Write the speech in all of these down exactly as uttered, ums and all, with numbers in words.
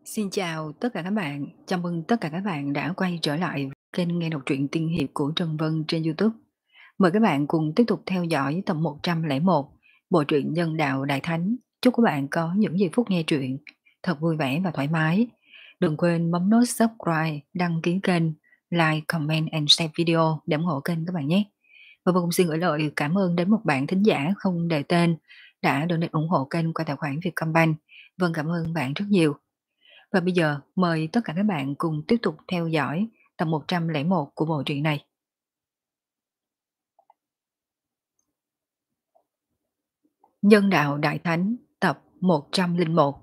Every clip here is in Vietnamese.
Xin chào tất cả các bạn, chào mừng tất cả các bạn đã quay trở lại kênh nghe đọc truyện tiên hiệp của Trân Vân trên YouTube. Mời các bạn cùng tiếp tục theo dõi tập một trăm lẻ một bộ truyện Nhân Đạo Đại Thánh. Chúc các bạn có những giây phút nghe truyện thật vui vẻ và thoải mái. Đừng quên bấm nút subscribe, đăng ký kênh, like, comment and share video để ủng hộ kênh các bạn nhé. Và vô cùng xin gửi lời cảm ơn đến một bạn thính giả không đề tên đã donate ủng hộ kênh qua tài khoản Vietcombank. Vâng, cảm ơn bạn rất nhiều. Và bây giờ mời tất cả các bạn cùng tiếp tục theo dõi tập một trăm lẻ một của bộ truyện này. Nhân đạo Đại Thánh tập một trăm lẻ một.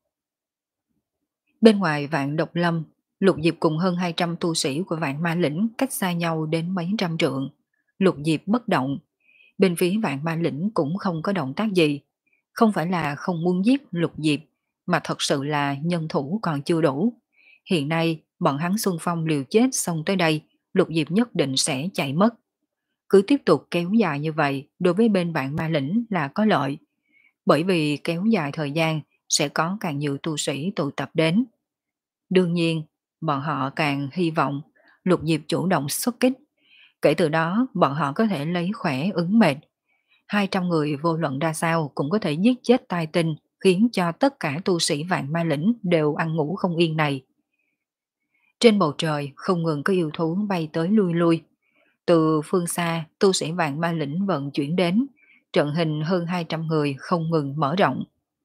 Bên ngoài Vạn Độc Lâm, Lục Diệp cùng hơn hai trăm tu sĩ của Vạn Ma Lĩnh cách xa nhau đến mấy trăm trượng. Lục Diệp bất động, bên phía Vạn Ma Lĩnh cũng không có động tác gì. Không phải là không muốn giết Lục Diệp, mà thật sự là nhân thủ còn chưa đủ. Hiện nay, bọn hắn xung phong liều chết xong tới đây, Lục Diệp nhất định sẽ chạy mất. Cứ tiếp tục kéo dài như vậy, đối với bên Vạn Ma Lĩnh là có lợi. Bởi vì kéo dài thời gian, sẽ có càng nhiều tu sĩ tụ tập đến. Đương nhiên, bọn họ càng hy vọng Lục Diệp chủ động xuất kích. Kể từ đó, bọn họ có thể lấy khỏe ứng mệt. hai trăm người vô luận ra sao cũng có thể giết chết tai tinh, khiến cho tất cả tu sĩ Vạn Ma Lĩnh đều ăn ngủ không yên này. Trên bầu trời không ngừng có yêu thú bay tới lui lui. Từ phương xa, tu sĩ Vạn Ma Lĩnh vận chuyển đến, trận hình hơn hai trăm người không ngừng mở rộng.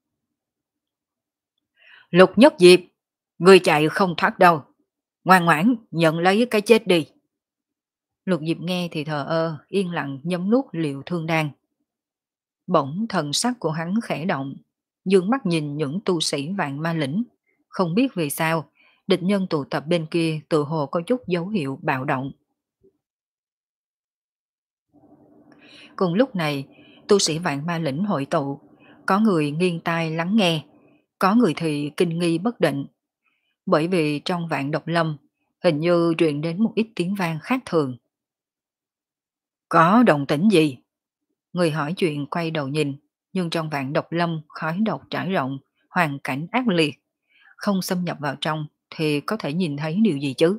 Lục Nhất Diệp, người chạy không thoát đâu. Ngoan ngoãn, nhận lấy cái chết đi. Lục Diệp nghe thì thờ ơ, yên lặng nhấm nuốt liệu thương đan. Bỗng thần sắc của hắn khẽ động, dương mắt nhìn những tu sĩ Vạn Ma Lĩnh. Không biết vì sao, địch nhân tụ tập bên kia tự hồ có chút dấu hiệu bạo động. Cùng lúc này, tu sĩ Vạn Ma Lĩnh hội tụ, có người nghiêng tai lắng nghe, có người thì kinh nghi bất định. Bởi vì trong Vạn Độc Lâm, hình như truyền đến một ít tiếng vang khác thường. Có động tĩnh gì? Người hỏi chuyện quay đầu nhìn, nhưng trong Vạn Độc Lâm khói độc trải rộng, hoàn cảnh ác liệt. Không xâm nhập vào trong thì có thể nhìn thấy điều gì chứ?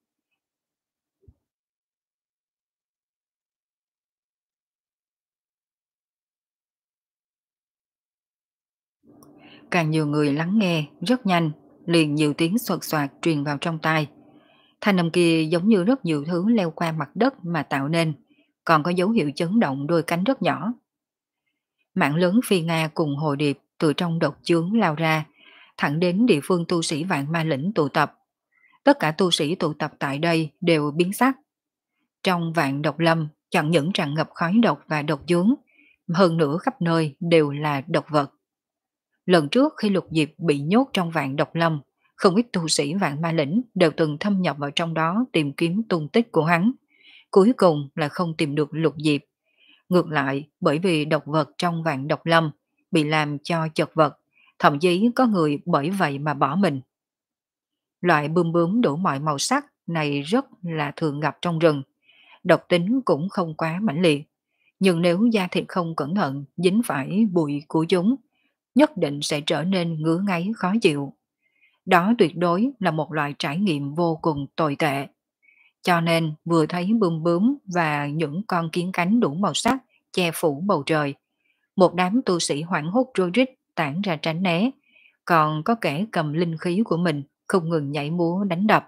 Càng nhiều người lắng nghe, rất nhanh, liền nhiều tiếng xoạt xoạt truyền vào trong tai. Thanh âm kia giống như rất nhiều thứ leo qua mặt đất mà tạo nên, còn có dấu hiệu chấn động đôi cánh rất nhỏ. Mạng lớn phi Nga cùng hồ điệp từ trong độc chướng lao ra, thẳng đến địa phương tu sĩ Vạn Ma Lĩnh tụ tập. Tất cả tu sĩ tụ tập tại đây đều biến sắc. Trong Vạn Độc Lâm chẳng những tràn ngập khói độc và độc chướng, hơn nữa khắp nơi đều là độc vật. Lần trước khi Lục Diệp bị nhốt trong Vạn Độc Lâm, không ít tu sĩ Vạn Ma Lĩnh đều từng thâm nhập vào trong đó tìm kiếm tung tích của hắn. Cuối cùng là không tìm được Lục Diệp. Ngược lại, bởi vì độc vật trong Vạn Độc Lâm bị làm cho chật vật, thậm chí có người bởi vậy mà bỏ mình. Loại bươm bướm đủ mọi màu sắc này rất là thường gặp trong rừng. Độc tính cũng không quá mãnh liệt. Nhưng nếu da thịt không cẩn thận dính phải bụi của chúng, nhất định sẽ trở nên ngứa ngáy khó chịu. Đó tuyệt đối là một loại trải nghiệm vô cùng tồi tệ. Cho nên vừa thấy bươm bướm và những con kiến cánh đủ màu sắc che phủ bầu trời, một đám tu sĩ hoảng hốt rối rít tản ra tránh né, còn có kẻ cầm linh khí của mình không ngừng nhảy múa đánh đập.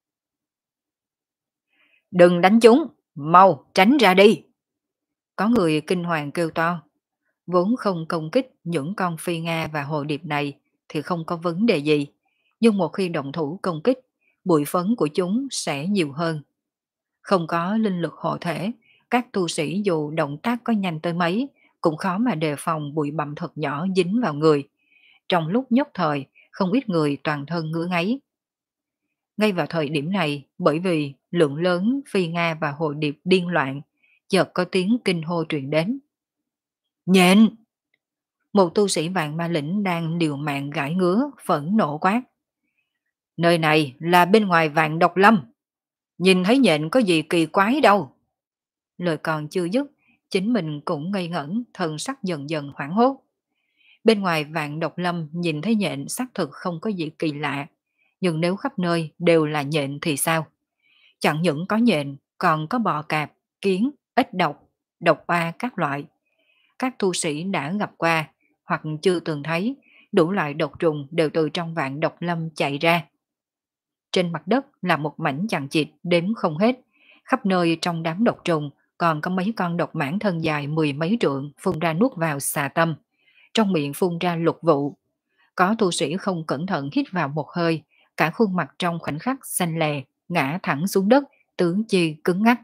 Đừng đánh chúng, mau tránh ra đi. Có người kinh hoàng kêu to. Vốn không công kích những con phi Nga và hồ điệp này thì không có vấn đề gì. Nhưng một khi động thủ công kích, bụi phấn của chúng sẽ nhiều hơn. Không có linh lực hộ thể, các tu sĩ dù động tác có nhanh tới mấy, cũng khó mà đề phòng bụi bặm thật nhỏ dính vào người. Trong lúc nhất thời, không ít người toàn thân ngứa ngáy. Ngay vào thời điểm này, bởi vì lượng lớn phi Nga và hồ điệp điên loạn, chợt có tiếng kinh hô truyền đến. Nhện! Một tu sĩ Vạn Ma Lĩnh đang liều mạng gãi ngứa, phẫn nộ quát. Nơi này là bên ngoài Vạn Độc Lâm. Nhìn thấy nhện có gì kỳ quái đâu. Lời còn chưa dứt, chính mình cũng ngây ngẩn, thần sắc dần dần hoảng hốt. Bên ngoài vạn độc lâm nhìn thấy nhện xác thực không có gì kỳ lạ, nhưng nếu khắp nơi đều là nhện thì sao? Chẳng những có nhện, còn có bọ cạp, kiến, ếch độc, độc oa các loại. Các tu sĩ đã gặp qua hoặc chưa từng thấy, đủ loại độc trùng đều từ trong vạn độc lâm chạy ra. Trên mặt đất là một mảnh chằng chịt đếm không hết, khắp nơi trong đám độc trùng còn có mấy con độc mãng thân dài mười mấy trượng phun ra nuốt vào xà tâm, trong miệng phun ra lục vụ. Có tu sĩ không cẩn thận hít vào một hơi, cả khuôn mặt trong khoảnh khắc xanh lè, ngã thẳng xuống đất, tứ chi cứng ngắc.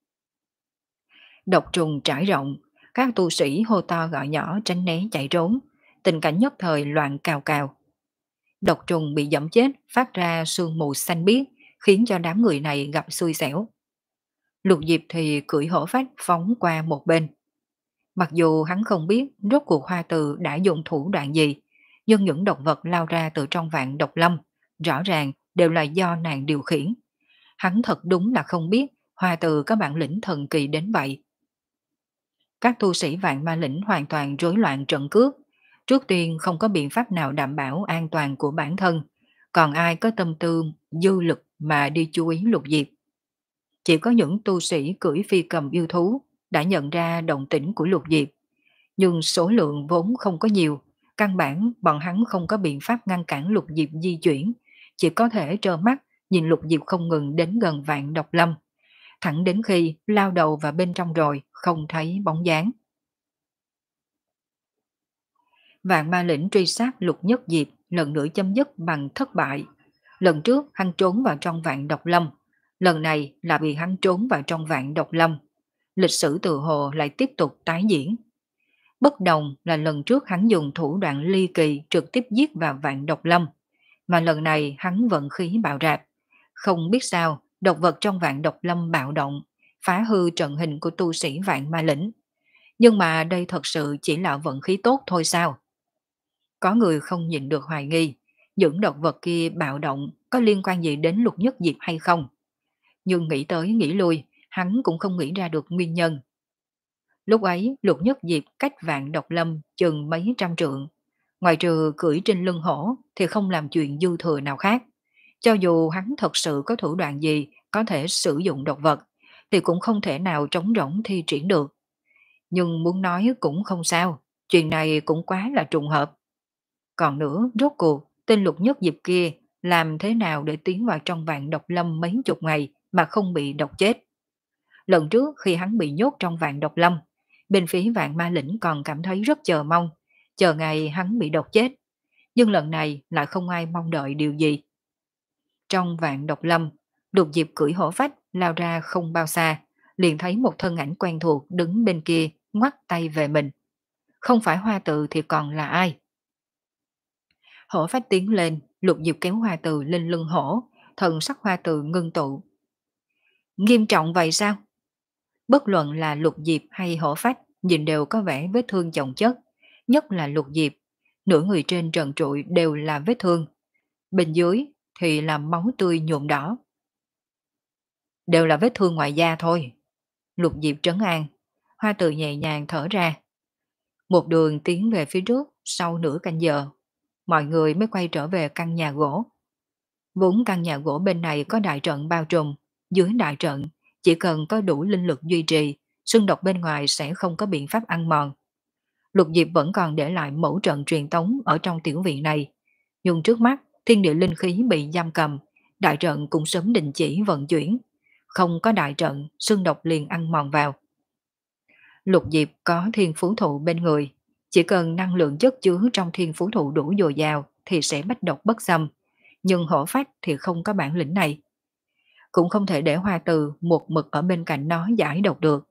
Độc trùng trải rộng, các tu sĩ hô to gọi nhỏ tránh né chạy trốn, tình cảnh nhất thời loạn cào cào. Độc trùng bị dẫm chết phát ra sương mù xanh biếc, khiến cho đám người này gặp xui xẻo. Lục Diệp thì cưỡi hổ phách phóng qua một bên. Mặc dù hắn không biết rốt cuộc Hoa Từ đã dùng thủ đoạn gì, nhưng những độc vật lao ra từ trong vạn độc lâm, rõ ràng đều là do nàng điều khiển. Hắn thật đúng là không biết Hoa Từ có bản lĩnh thần kỳ đến vậy. Các tu sĩ vạn ma lĩnh hoàn toàn rối loạn trận cước. Trước tiên không có biện pháp nào đảm bảo an toàn của bản thân, còn ai có tâm tư, dư lực mà đi chú ý Lục Diệp. Chỉ có những tu sĩ cưỡi phi cầm yêu thú đã nhận ra động tĩnh của Lục Diệp, nhưng số lượng vốn không có nhiều, căn bản bọn hắn không có biện pháp ngăn cản Lục Diệp di chuyển, chỉ có thể trơ mắt nhìn Lục Diệp không ngừng đến gần vạn độc lâm, thẳng đến khi lao đầu vào bên trong rồi không thấy bóng dáng. Vạn ma lĩnh truy sát Lục Nhất Diệp lần nữa chấm dứt bằng thất bại. Lần trước hắn trốn vào trong vạn độc lâm, lần này là vì hắn trốn vào trong vạn độc lâm. Lịch sử tự hồ lại tiếp tục tái diễn. Bất đồng là lần trước hắn dùng thủ đoạn ly kỳ trực tiếp giết vào vạn độc lâm, mà lần này hắn vận khí bạo rạp. Không biết sao, độc vật trong vạn độc lâm bạo động, phá hư trận hình của tu sĩ vạn ma lĩnh. Nhưng mà đây thật sự chỉ là vận khí tốt thôi sao? Có người không nhịn được hoài nghi, những độc vật kia bạo động có liên quan gì đến Lục Nhất Diệp hay không? Nhưng nghĩ tới nghĩ lui, hắn cũng không nghĩ ra được nguyên nhân. Lúc ấy Lục Nhất Diệp cách vạn độc lâm chừng mấy trăm trượng. Ngoài trừ cưỡi trên lưng hổ thì không làm chuyện dư thừa nào khác. Cho dù hắn thật sự có thủ đoạn gì có thể sử dụng độc vật, thì cũng không thể nào trống rỗng thi triển được. Nhưng muốn nói cũng không sao, chuyện này cũng quá là trùng hợp. Còn nữa, rốt cuộc, tên Lục Nhất Diệp kia làm thế nào để tiến vào trong vạn độc lâm mấy chục ngày mà không bị độc chết? Lần trước khi hắn bị nhốt trong vạn độc lâm, bên phía vạn ma lĩnh còn cảm thấy rất chờ mong, chờ ngày hắn bị độc chết. Nhưng lần này lại không ai mong đợi điều gì. Trong vạn độc lâm, Lục Diệp cưỡi hổ phách lao ra không bao xa, liền thấy một thân ảnh quen thuộc đứng bên kia ngoắt tay về mình. Không phải Hoa Tự thì còn là ai? Hổ phách tiến lên, Lục Diệp kéo Hoa Tự lên lưng hổ, thần sắc Hoa Tự ngưng tụ. Nghiêm trọng vậy sao? Bất luận là Lục Diệp hay hổ phách, nhìn đều có vẻ vết thương chồng chất, nhất là Lục Diệp, nửa người trên trần trụi đều là vết thương, bên dưới thì là máu tươi nhuộm đỏ. Đều là vết thương ngoài da thôi. Lục Diệp trấn an, Hoa Tự nhẹ nhàng thở ra. Một đường tiến về phía trước, sau nửa canh giờ, mọi người mới quay trở về căn nhà gỗ. Vốn căn nhà gỗ bên này có đại trận bao trùm, dưới đại trận chỉ cần có đủ linh lực duy trì, xương độc bên ngoài sẽ không có biện pháp ăn mòn. Lục Diệp vẫn còn để lại mẫu trận truyền tống ở trong tiểu viện này, nhưng trước mắt thiên địa linh khí bị giam cầm, đại trận cũng sớm đình chỉ vận chuyển, không có đại trận, xương độc liền ăn mòn vào. Lục Diệp có thiên phú thụ bên người, chỉ cần năng lượng chất chứa trong thiên phú thụ đủ dồi dào thì sẽ bách độc bất xâm, nhưng hổ phách thì không có bản lĩnh này. Cũng không thể để Hoa Từ một mực ở bên cạnh nó giải độc được.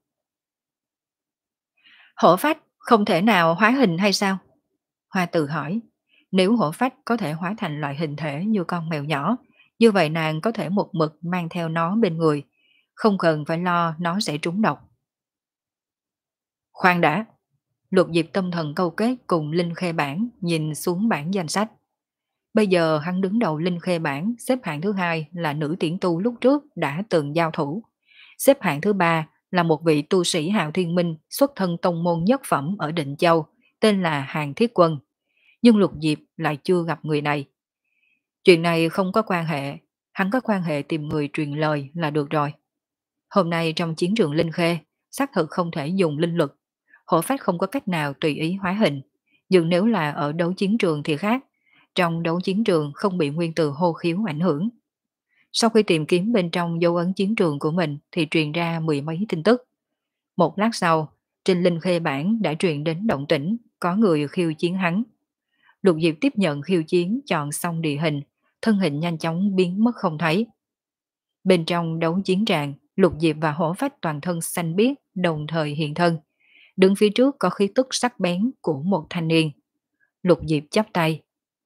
Hổ phách không thể nào hóa hình hay sao? Hoa Từ hỏi, nếu hổ phách có thể hóa thành loại hình thể như con mèo nhỏ, như vậy nàng có thể một mực mang theo nó bên người, không cần phải lo nó sẽ trúng độc. Khoan đã, Lục Diệp tâm thần câu kết cùng Linh Khê Bản nhìn xuống bảng danh sách. Bây giờ hắn đứng đầu Linh Khê Bản, xếp hạng thứ hai là nữ tiễn tu lúc trước đã từng giao thủ. Xếp hạng thứ ba là một vị tu sĩ Hạo Thiên Minh xuất thân tông môn nhất phẩm ở Định Châu, tên là Hàng Thiết Quân. nhưng Lục Diệp lại chưa gặp người này. Chuyện này không có quan hệ, hắn có quan hệ tìm người truyền lời là được rồi. Hôm nay trong chiến trường Linh Khê, xác thực không thể dùng linh lực. Hổ phách không có cách nào tùy ý hóa hình. Nhưng nếu là ở đấu chiến trường thì khác. Trong đấu chiến trường không bị nguyên từ hô khiếu ảnh hưởng. Sau khi tìm kiếm bên trong dấu ấn chiến trường của mình thì truyền ra mười mấy tin tức. Một lát sau, trên Linh Khê bản đã truyền đến động tĩnh, có người khiêu chiến hắn. Lục Diệp tiếp nhận khiêu chiến, chọn xong địa hình, thân hình nhanh chóng biến mất không thấy. Bên trong đấu chiến tràng, Lục Diệp và Hổ Phách toàn thân xanh biếc, đồng thời hiện thân. Đứng phía trước có khí tức sắc bén của một thanh niên. Lục Diệp chắp tay.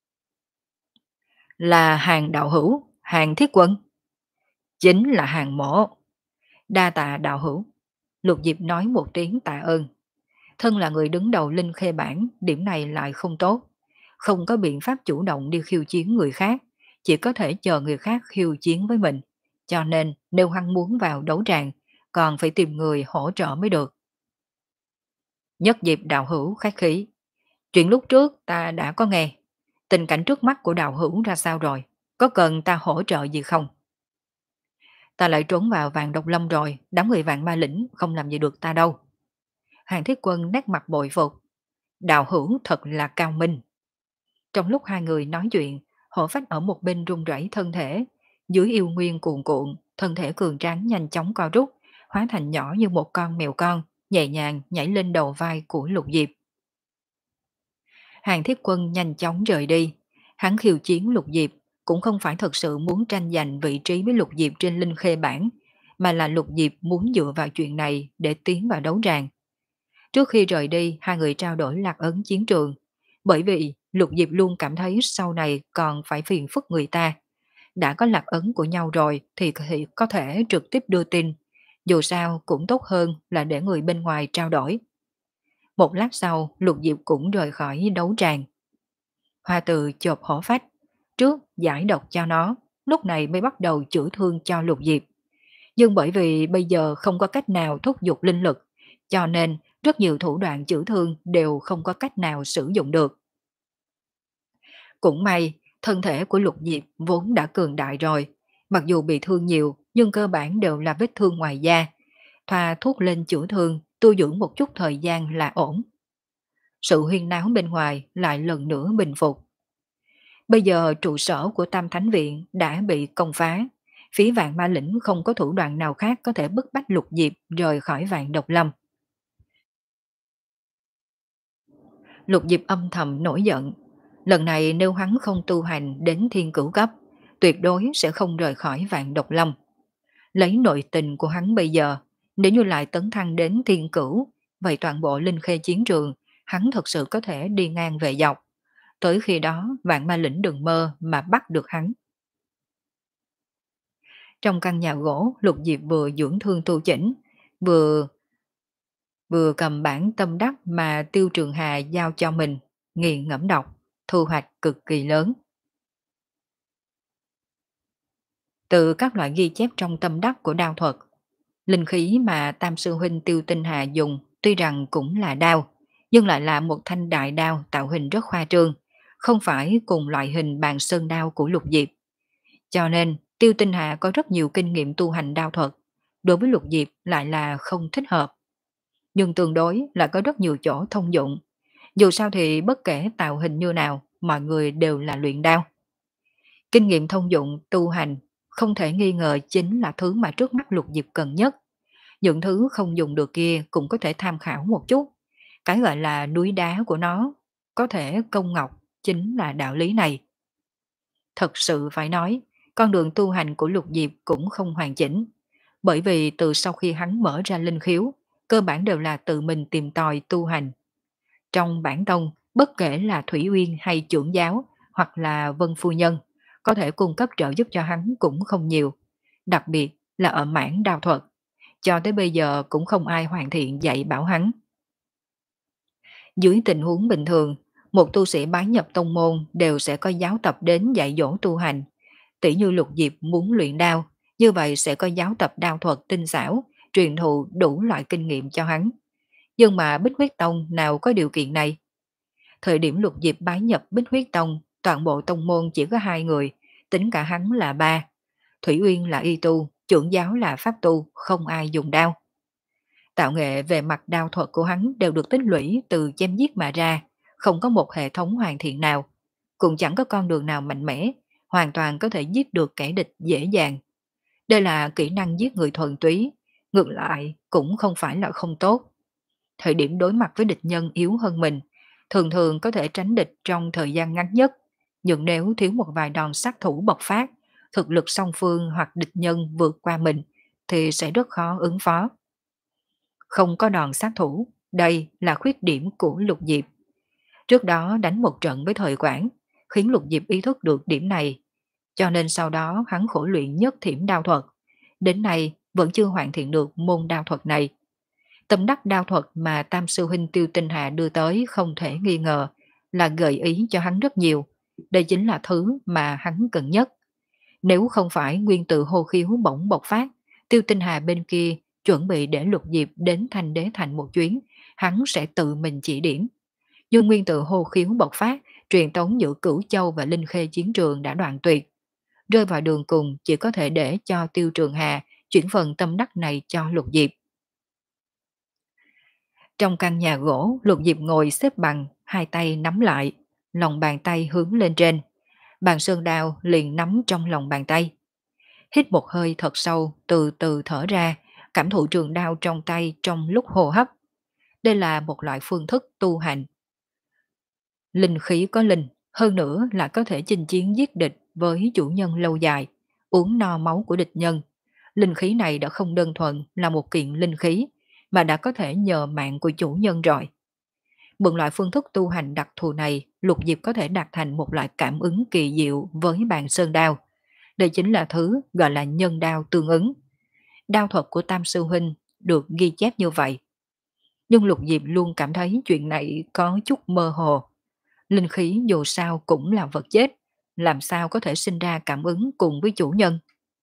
Là Hàng đạo hữu, Hàng thiết quân. Chính là Hàng mổ. Đa tạ đạo hữu. Lục Diệp nói một tiếng tạ ơn. Thân là người đứng đầu Linh Khê bản, điểm này lại không tốt. Không có biện pháp chủ động đi khiêu chiến người khác, chỉ có thể chờ người khác khiêu chiến với mình. Cho nên nếu hắn muốn vào đấu tràng, còn phải tìm người hỗ trợ mới được. Nhất Diệp đạo hữu khách khí. Chuyện lúc trước ta đã có nghe. Tình cảnh trước mắt của đạo hữu ra sao rồi? Có cần ta hỗ trợ gì không? Ta lại trốn vào vàng độc lâm rồi, đám người vàng ma lĩnh không làm gì được ta đâu. Hàng Thiết Quân nét mặt bội phục. Đạo hữu thật là cao minh. Trong lúc hai người nói chuyện, Hổ Phách ở một bên run rẩy thân thể, dưới yêu nguyên cuồn cuộn, thân thể cường tráng nhanh chóng co rút, hóa thành nhỏ như một con mèo con, nhẹ nhàng nhảy lên đầu vai của Lục Diệp. Hàng Thiết Quân nhanh chóng rời đi, hắn khiêu chiến Lục Diệp cũng không phải thật sự muốn tranh giành vị trí với Lục Diệp trên Linh Khê bản, mà là Lục Diệp muốn dựa vào chuyện này để tiến vào đấu tràng. Trước khi rời đi, hai người trao đổi lạc ấn chiến trường, bởi vì Lục Diệp luôn cảm thấy sau này còn phải phiền phức người ta. Đã có lạc ấn của nhau rồi thì có thể trực tiếp đưa tin, dù sao cũng tốt hơn là để người bên ngoài trao đổi. Một lát sau, Lục Diệp cũng rời khỏi đấu tràng. Hoa Từ chộp Hổ Phách, trước giải độc cho nó, lúc này mới bắt đầu chữa thương cho Lục Diệp. Nhưng bởi vì bây giờ không có cách nào thúc giục linh lực, cho nên rất nhiều thủ đoạn chữa thương đều không có cách nào sử dụng được. Cũng may, thân thể của Lục Diệp vốn đã cường đại rồi, mặc dù bị thương nhiều nhưng cơ bản đều là vết thương ngoài da. Thoa thuốc lên chữa thương, tu dưỡng một chút thời gian là ổn. Sự huyên náo bên ngoài lại lần nữa bình phục. Bây giờ trụ sở của Tam Thánh Viện đã bị công phá, phía Vạn Ma Lĩnh không có thủ đoạn nào khác có thể bức bách Lục Diệp rời khỏi Vạn Độc Lâm. Lục Diệp âm thầm nổi giận. Lần này nếu hắn không tu hành đến thiên cửu cấp, tuyệt đối sẽ không rời khỏi Vạn Độc Lâm. Lấy nội tình của hắn bây giờ, nếu như lại tấn thăng đến thiên cửu, vậy toàn bộ Linh Khê chiến trường, hắn thật sự có thể đi ngang về dọc. Tới khi đó, Vạn Ma Lĩnh đừng mơ mà bắt được hắn. Trong căn nhà gỗ, Lục Diệp vừa dưỡng thương tu chỉnh, vừa vừa cầm bản tâm đắc mà Tiêu Trường Hà giao cho mình, nghiền ngẫm đọc, thu hoạch cực kỳ lớn. Từ các loại ghi chép trong tâm đắc của đao thuật, linh khí mà Tam Sư Huynh Tiêu Tinh Hà dùng tuy rằng cũng là đao, nhưng lại là một thanh đại đao tạo hình rất khoa trương, không phải cùng loại hình bàn sơn đao của Lục Diệp. Cho nên, Tiêu Tinh Hà có rất nhiều kinh nghiệm tu hành đao thuật, đối với Lục Diệp lại là không thích hợp. Nhưng tương đối là có rất nhiều chỗ thông dụng. Dù sao thì bất kể tạo hình như nào, mọi người đều là luyện đao. Kinh nghiệm thông dụng tu hành không thể nghi ngờ chính là thứ mà trước mắt Lục Diệp cần nhất. Những thứ không dùng được kia cũng có thể tham khảo một chút. Cái gọi là núi đá của nó, có thể công ngọc, chính là đạo lý này. Thật sự phải nói, con đường tu hành của Lục Diệp cũng không hoàn chỉnh. Bởi vì từ sau khi hắn mở ra linh khiếu, cơ bản đều là tự mình tìm tòi tu hành. Trong bản tông, bất kể là Thủy Uyên hay trưởng giáo, hoặc là Vân Phu Nhân, có thể cung cấp trợ giúp cho hắn cũng không nhiều. Đặc biệt là ở mảng đao thuật, cho tới bây giờ cũng không ai hoàn thiện dạy bảo hắn. Dưới tình huống bình thường, một tu sĩ bái nhập tông môn đều sẽ có giáo tập đến dạy dỗ tu hành. Tỷ như Lục Diệp muốn luyện đao, như vậy sẽ có giáo tập đao thuật tinh xảo, truyền thụ đủ loại kinh nghiệm cho hắn. Nhưng mà Bích Huyết Tông nào có điều kiện này? Thời điểm Lục Diệp bái nhập Bích Huyết Tông, toàn bộ tông môn chỉ có hai người, tính cả hắn là ba. Thủy Uyên là y tu, trưởng giáo là pháp tu, không ai dùng đao. Tạo nghệ về mặt đao thuật của hắn đều được tích lũy từ chém giết mà ra, không có một hệ thống hoàn thiện nào, cũng chẳng có con đường nào mạnh mẽ, hoàn toàn có thể giết được kẻ địch dễ dàng. Đây là kỹ năng giết người thuần túy, ngược lại cũng không phải là không tốt. Thời điểm đối mặt với địch nhân yếu hơn mình, thường thường có thể tránh địch trong thời gian ngắn nhất, nhưng nếu thiếu một vài đòn sát thủ bộc phát, thực lực song phương hoặc địch nhân vượt qua mình thì sẽ rất khó ứng phó. Không có đòn sát thủ, đây là khuyết điểm của Lục Diệp. Trước đó đánh một trận với thời quản, khiến Lục Diệp ý thức được điểm này, cho nên sau đó hắn khổ luyện nhất thiểm đao thuật. Đến nay vẫn chưa hoàn thiện được môn đao thuật này. Tâm đắc đao thuật mà Tam Sư Huynh Tiêu Tinh Hà đưa tới không thể nghi ngờ là gợi ý cho hắn rất nhiều. Đây chính là thứ mà hắn cần nhất. Nếu không phải nguyên tử hô khiếu bỗng bộc phát, Tiêu Tinh Hà bên kia chuẩn bị để Lục Diệp đến Thanh Đế Thành một chuyến, hắn sẽ tự mình chỉ điểm. Nhưng nguyên tử hô khiếu bộc phát, truyền tống giữa Cửu Châu và Linh Khê chiến trường đã đoạn tuyệt. Rơi vào đường cùng chỉ có thể để cho Tiêu Trường Hà chuyển phần tâm đắc này cho Lục Diệp. Trong căn nhà gỗ, Lục Diệp ngồi xếp bằng, hai tay nắm lại, lòng bàn tay hướng lên trên. Bàn sơn đao liền nắm trong lòng bàn tay. Hít một hơi thật sâu, từ từ thở ra, cảm thụ trường đao trong tay trong lúc hô hấp. Đây là một loại phương thức tu hành. Linh khí có linh, hơn nữa là có thể chinh chiến giết địch với chủ nhân lâu dài, uống no máu của địch nhân. Linh khí này đã không đơn thuần là một kiện linh khí, mà đã có thể nhờ mạng của chủ nhân rồi. Mượn loại phương thức tu hành đặc thù này, Lục Diệp có thể đạt thành một loại cảm ứng kỳ diệu với bàn sơn đao. Đây chính là thứ gọi là nhân đao tương ứng. Đao thuật của Tam Sư Huynh được ghi chép như vậy. Nhưng Lục Diệp luôn cảm thấy chuyện này có chút mơ hồ. Linh khí dù sao cũng là vật chết, làm sao có thể sinh ra cảm ứng cùng với chủ nhân.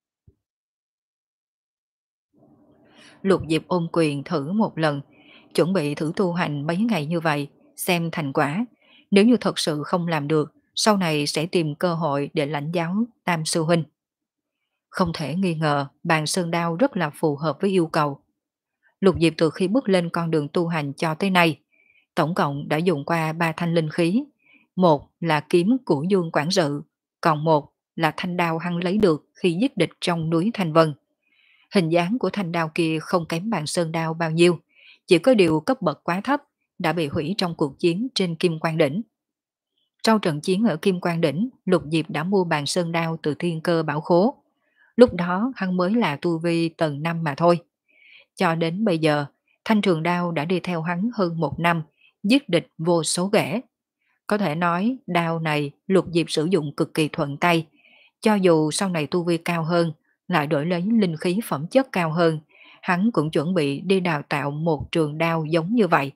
Lục Diệp ôm quyền thử một lần, chuẩn bị thử tu hành mấy ngày như vậy, xem thành quả. Nếu như thật sự không làm được, sau này sẽ tìm cơ hội để lãnh giáo Tam Sư Huynh. Không thể nghi ngờ, bàn sơn đao rất là phù hợp với yêu cầu. Lục Diệp từ khi bước lên con đường tu hành cho tới nay, tổng cộng đã dùng qua ba thanh linh khí. Một là kiếm của Dương Quản Sự, còn một là thanh đao hắn lấy được khi giết địch trong núi Thanh Vân. Hình dáng của thanh đao kia không kém bàn sơn đao bao nhiêu, chỉ có điều cấp bậc quá thấp, đã bị hủy trong cuộc chiến trên Kim Quan Đỉnh. Sau trận chiến ở Kim Quan Đỉnh, Lục Diệp đã mua bàn sơn đao từ Thiên Cơ Bảo Khố. Lúc đó hắn mới là tu vi tầng năm mà thôi. Cho đến bây giờ, thanh trường đao đã đi theo hắn hơn một năm, giết địch vô số ghẻ. Có thể nói đao này Lục Diệp sử dụng cực kỳ thuận tay, cho dù sau này tu vi cao hơn, lại đổi lấy linh khí phẩm chất cao hơn, hắn cũng chuẩn bị đi đào tạo một trường đao giống như vậy.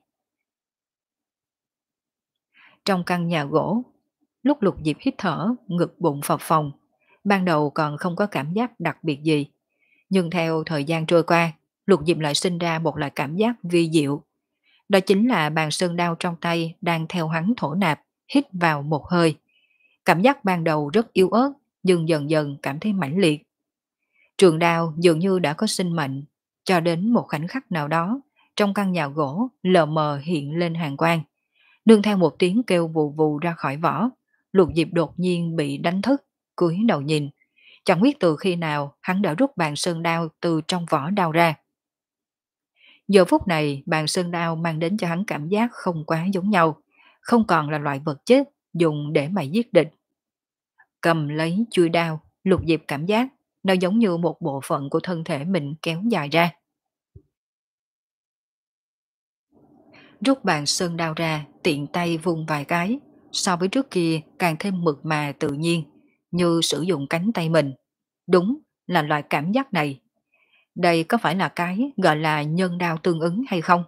Trong căn nhà gỗ, lúc Lục Diệp hít thở, ngực bụng phập phồng, ban đầu còn không có cảm giác đặc biệt gì, nhưng theo thời gian trôi qua, Lục Diệp lại sinh ra một loại cảm giác vi diệu. Đó chính là bàn sơn đao trong tay đang theo hắn thổ nạp, hít vào một hơi. Cảm giác ban đầu rất yếu ớt, nhưng dần dần cảm thấy mãnh liệt. Trường đao dường như đã có sinh mệnh, cho đến một khoảnh khắc nào đó, trong căn nhà gỗ lờ mờ hiện lên hàn quang. Nương theo một tiếng kêu vù vù ra khỏi vỏ, Lục Diệp đột nhiên bị đánh thức, cúi đầu nhìn. Chẳng biết từ khi nào hắn đã rút bàn sơn đao từ trong vỏ đao ra. Giờ phút này bàn sơn đao mang đến cho hắn cảm giác không quá giống nhau, không còn là loại vật chết dùng để mà giết địch. Cầm lấy chuôi đao, Lục Diệp cảm giác nó giống như một bộ phận của thân thể mình kéo dài ra. Rút bàn sơn đao ra, tiện tay vung vài cái, so với trước kia càng thêm mượt mà tự nhiên, như sử dụng cánh tay mình. Đúng là loại cảm giác này. Đây có phải là cái gọi là nhân đao tương ứng hay không?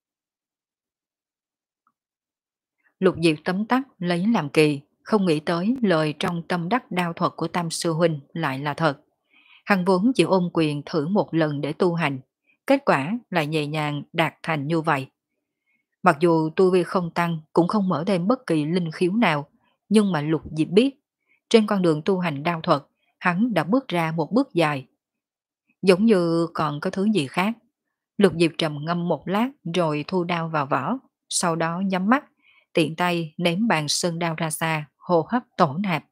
Lục Diệp tấm tắc lấy làm kỳ, không nghĩ tới lời trong tâm đắc đao thuật của Tam Sư Huynh lại là thật. Hắn vốn chỉ ôm quyền thử một lần để tu hành, kết quả lại nhẹ nhàng đạt thành như vậy. Mặc dù tu vi không tăng cũng không mở thêm bất kỳ linh khiếu nào, nhưng mà Lục Diệp biết, trên con đường tu hành đao thuật, hắn đã bước ra một bước dài. Giống như còn có thứ gì khác. Lục Diệp trầm ngâm một lát rồi thu đao vào vỏ, sau đó nhắm mắt, tiện tay ném bàn sơn đao ra xa, hô hấp tổ nạp.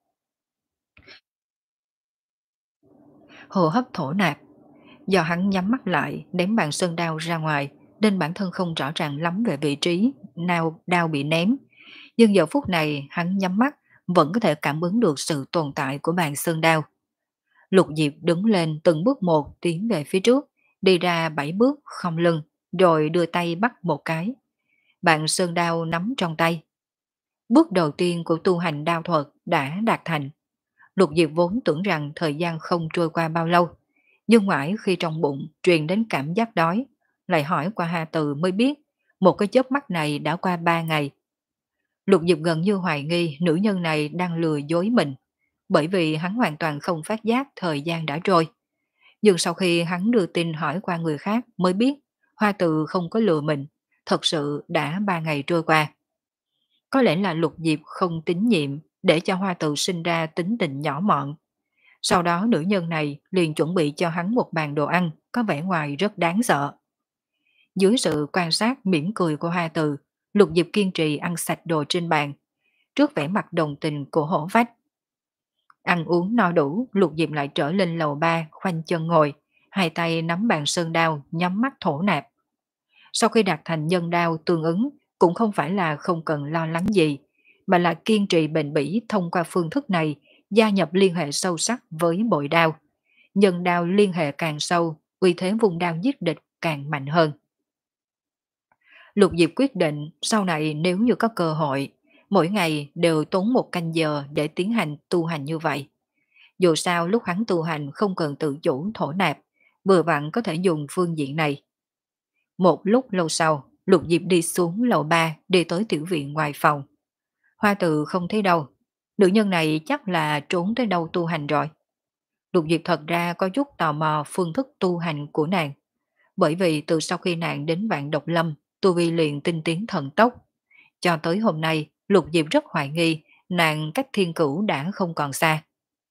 Hô hấp thổ nạp, do hắn nhắm mắt lại ném bàn sơn đao ra ngoài, nên bản thân không rõ ràng lắm về vị trí nào đao bị ném. Nhưng giờ phút này hắn nhắm mắt vẫn có thể cảm ứng được sự tồn tại của bàn sơn đao. Lục Diệp đứng lên từng bước một tiến về phía trước, đi ra bảy bước không lưng, rồi đưa tay bắt một cái. Bàn sơn đao nắm trong tay. Bước đầu tiên của tu hành đao thuật đã đạt thành. Lục Diệp vốn tưởng rằng thời gian không trôi qua bao lâu, nhưng mãi khi trong bụng truyền đến cảm giác đói, lại hỏi qua Hà Từ mới biết, một cái chớp mắt này đã qua ba ngày. Lục Diệp gần như hoài nghi nữ nhân này đang lừa dối mình, bởi vì hắn hoàn toàn không phát giác thời gian đã trôi. Nhưng sau khi hắn đưa tin hỏi qua người khác mới biết, Hoa Từ không có lừa mình, thật sự đã ba ngày trôi qua. Có lẽ là Lục Diệp không tín nhiệm để cho Hoa Từ sinh ra tính tình nhỏ mọn. Sau đó nữ nhân này liền chuẩn bị cho hắn một bàn đồ ăn có vẻ ngoài rất đáng sợ. Dưới sự quan sát mỉm cười của Hoa Từ, Lục Diệp kiên trì ăn sạch đồ trên bàn, trước vẻ mặt đồng tình của hổ vách. Ăn uống no đủ, Lục Diệp lại trở lên lầu ba khoanh chân ngồi, hai tay nắm bàn sơn đao nhắm mắt thổ nạp. Sau khi đạt thành nhân đao tương ứng, cũng không phải là không cần lo lắng gì, mà là kiên trì bền bỉ thông qua phương thức này gia nhập liên hệ sâu sắc với bội đao. Nhân đao liên hệ càng sâu, uy thế vùng đao giết địch càng mạnh hơn. Lục Diệp quyết định sau này nếu như có cơ hội, mỗi ngày đều tốn một canh giờ để tiến hành tu hành như vậy. Dù sao lúc hắn tu hành không cần tự chủ thổ nạp, vừa vặn có thể dùng phương diện này. Một lúc lâu sau, Lục Diệp đi xuống lầu ba đi tới tiểu viện ngoài phòng. Hoa Từ không thấy đâu, nữ nhân này chắc là trốn tới đâu tu hành rồi. Lục Diệp thật ra có chút tò mò phương thức tu hành của nàng, bởi vì từ sau khi nàng đến Vạn Độc Lâm, tu vi liền tinh tiến thần tốc. Cho tới hôm nay, Lục Diệp rất hoài nghi nàng cách thiên cửu đã không còn xa.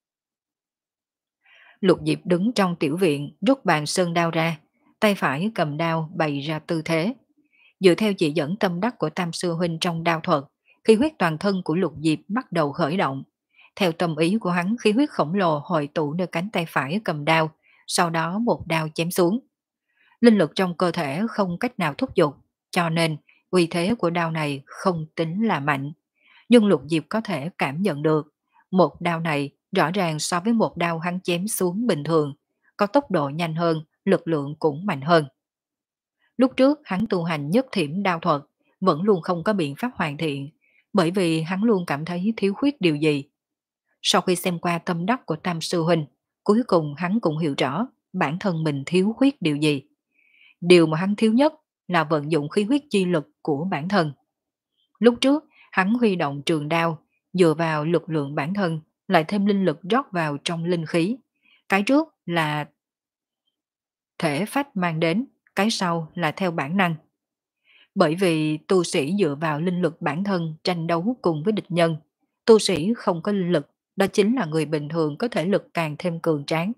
Lục Diệp đứng trong tiểu viện rút bàn sơn đao ra, tay phải cầm đao bày ra tư thế. Dựa theo chỉ dẫn tâm đắc của Tam Sư Huynh trong đao thuật, khí huyết toàn thân của Lục Diệp bắt đầu khởi động. Theo tâm ý của hắn, khí huyết khổng lồ hội tụ nơi cánh tay phải cầm đao, sau đó một đao chém xuống. Linh lực trong cơ thể không cách nào thúc giục, cho nên uy thế của đao này không tính là mạnh. Nhưng Lục Diệp có thể cảm nhận được, một đao này rõ ràng so với một đao hắn chém xuống bình thường, có tốc độ nhanh hơn, lực lượng cũng mạnh hơn. Lúc trước hắn tu hành nhất thiểm đao thuật, vẫn luôn không có biện pháp hoàn thiện, bởi vì hắn luôn cảm thấy thiếu khuyết điều gì. Sau khi xem qua tâm đắc của Tam Sư Huynh, cuối cùng hắn cũng hiểu rõ bản thân mình thiếu khuyết điều gì. Điều mà hắn thiếu nhất là vận dụng khí huyết chi lực của bản thân. Lúc trước, hắn huy động trường đao, dựa vào lực lượng bản thân, lại thêm linh lực rót vào trong linh khí. Cái trước là thể phách mang đến, cái sau là theo bản năng. Bởi vì tu sĩ dựa vào linh lực bản thân tranh đấu cùng với địch nhân, tu sĩ không có linh lực, đó chính là người bình thường có thể lực càng thêm cường tráng.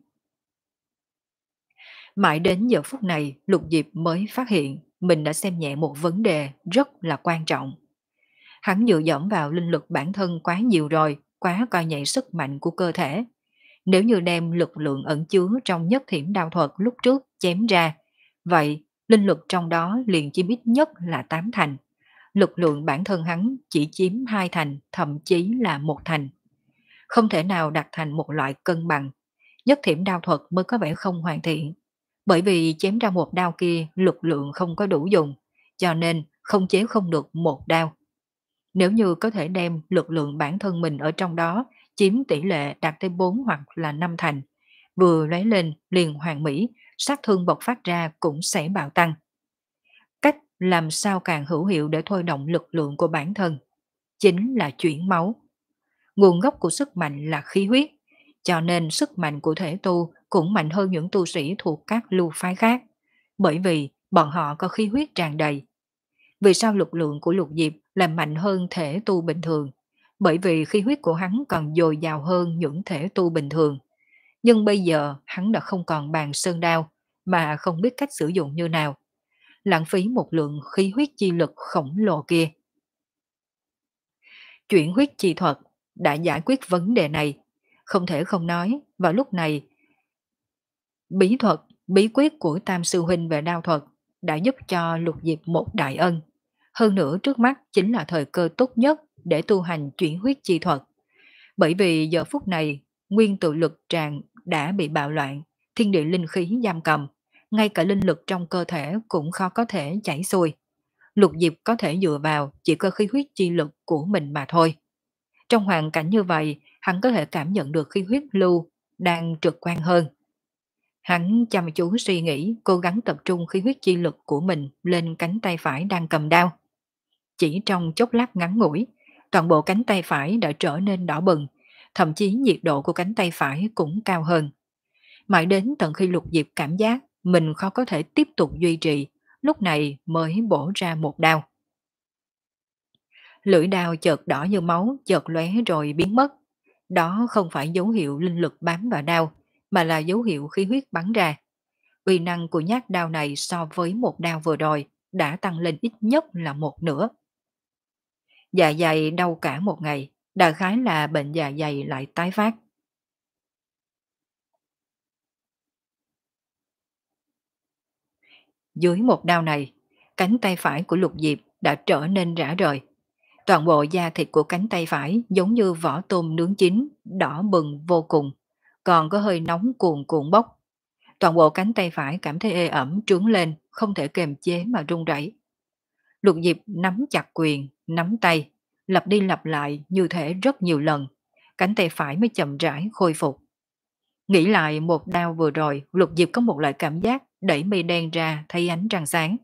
Mãi đến giờ phút này, Lục Diệp mới phát hiện mình đã xem nhẹ một vấn đề rất là quan trọng. Hắn dựa dẫm vào linh lực bản thân quá nhiều rồi, quá coi nhẹ sức mạnh của cơ thể. Nếu như đem lực lượng ẩn chứa trong nhất thiểm đao thuật lúc trước chém ra, vậy linh lực trong đó liền chiếm ít nhất là tám thành. Lực lượng bản thân hắn chỉ chiếm hai thành, thậm chí là một thành. Không thể nào đạt thành một loại cân bằng. Nhất thiểm đao thuật mới có vẻ không hoàn thiện. Bởi vì chém ra một đao kia lực lượng không có đủ dùng, cho nên không chế không được một đao. Nếu như có thể đem lực lượng bản thân mình ở trong đó chiếm tỷ lệ đạt tới bốn hoặc là năm thành, vừa lấy lên liền hoàn mỹ, sát thương bộc phát ra cũng sẽ bạo tăng. Cách làm sao càng hữu hiệu để thôi động lực lượng của bản thân chính là chuyển máu. Nguồn gốc của sức mạnh là khí huyết, cho nên sức mạnh của thể tu cũng mạnh hơn những tu sĩ thuộc các lưu phái khác, bởi vì bọn họ có khí huyết tràn đầy. Vì sao lực lượng của Lục Diệp là mạnh hơn thể tu bình thường? Bởi vì khí huyết của hắn còn dồi dào hơn những thể tu bình thường. Nhưng bây giờ hắn đã không còn bàn sơn đao, mà không biết cách sử dụng như nào. Lãng phí một lượng khí huyết chi lực khổng lồ kia. Chuyển huyết chi thuật đã giải quyết vấn đề này. Không thể không nói, vào lúc này, bí thuật, bí quyết của Tam Sư Huynh về đao thuật đã giúp cho Lục Diệp một đại ân. Hơn nữa trước mắt chính là thời cơ tốt nhất để tu hành chuyển huyết chi thuật. Bởi vì giờ phút này, nguyên tự lực tràng đã bị bạo loạn, thiên địa linh khí giam cầm, ngay cả linh lực trong cơ thể cũng khó có thể chảy xuôi. Lục Diệp có thể dựa vào chỉ có khí huyết chi lực của mình mà thôi. Trong hoàn cảnh như vậy, hắn có thể cảm nhận được khí huyết lưu đang trực quan hơn. Hắn chăm chú suy nghĩ, cố gắng tập trung khí huyết chi lực của mình lên cánh tay phải đang cầm đao. Chỉ trong chốc lát ngắn ngủi, toàn bộ cánh tay phải đã trở nên đỏ bừng, thậm chí nhiệt độ của cánh tay phải cũng cao hơn. Mãi đến tận khi Lục Diệp cảm giác mình khó có thể tiếp tục duy trì, lúc này mới bổ ra một đao. Lưỡi đao chợt đỏ như máu, chợt lóe rồi biến mất. Đó không phải dấu hiệu linh lực bám vào đao, mà là dấu hiệu khí huyết bắn ra. Uy năng của nhát đao này so với một đao vừa rồi đã tăng lên ít nhất là một nửa. Dạ dày đau cả một ngày, đại khái là bệnh dạ dày lại tái phát. Dưới một đao này, cánh tay phải của Lục Diệp đã trở nên rã rời. Toàn bộ da thịt của cánh tay phải giống như vỏ tôm nướng chín, đỏ bừng vô cùng, còn có hơi nóng cuồn cuộn bốc. Toàn bộ cánh tay phải cảm thấy ê ẩm trướng lên, không thể kềm chế mà run rẩy. Lục Diệp nắm chặt quyền, nắm tay, lặp đi lặp lại như thể rất nhiều lần, cánh tay phải mới chậm rãi khôi phục. Nghĩ lại một đao vừa rồi, Lục Diệp có một loại cảm giác đẩy mây đen ra thấy ánh trăng sáng.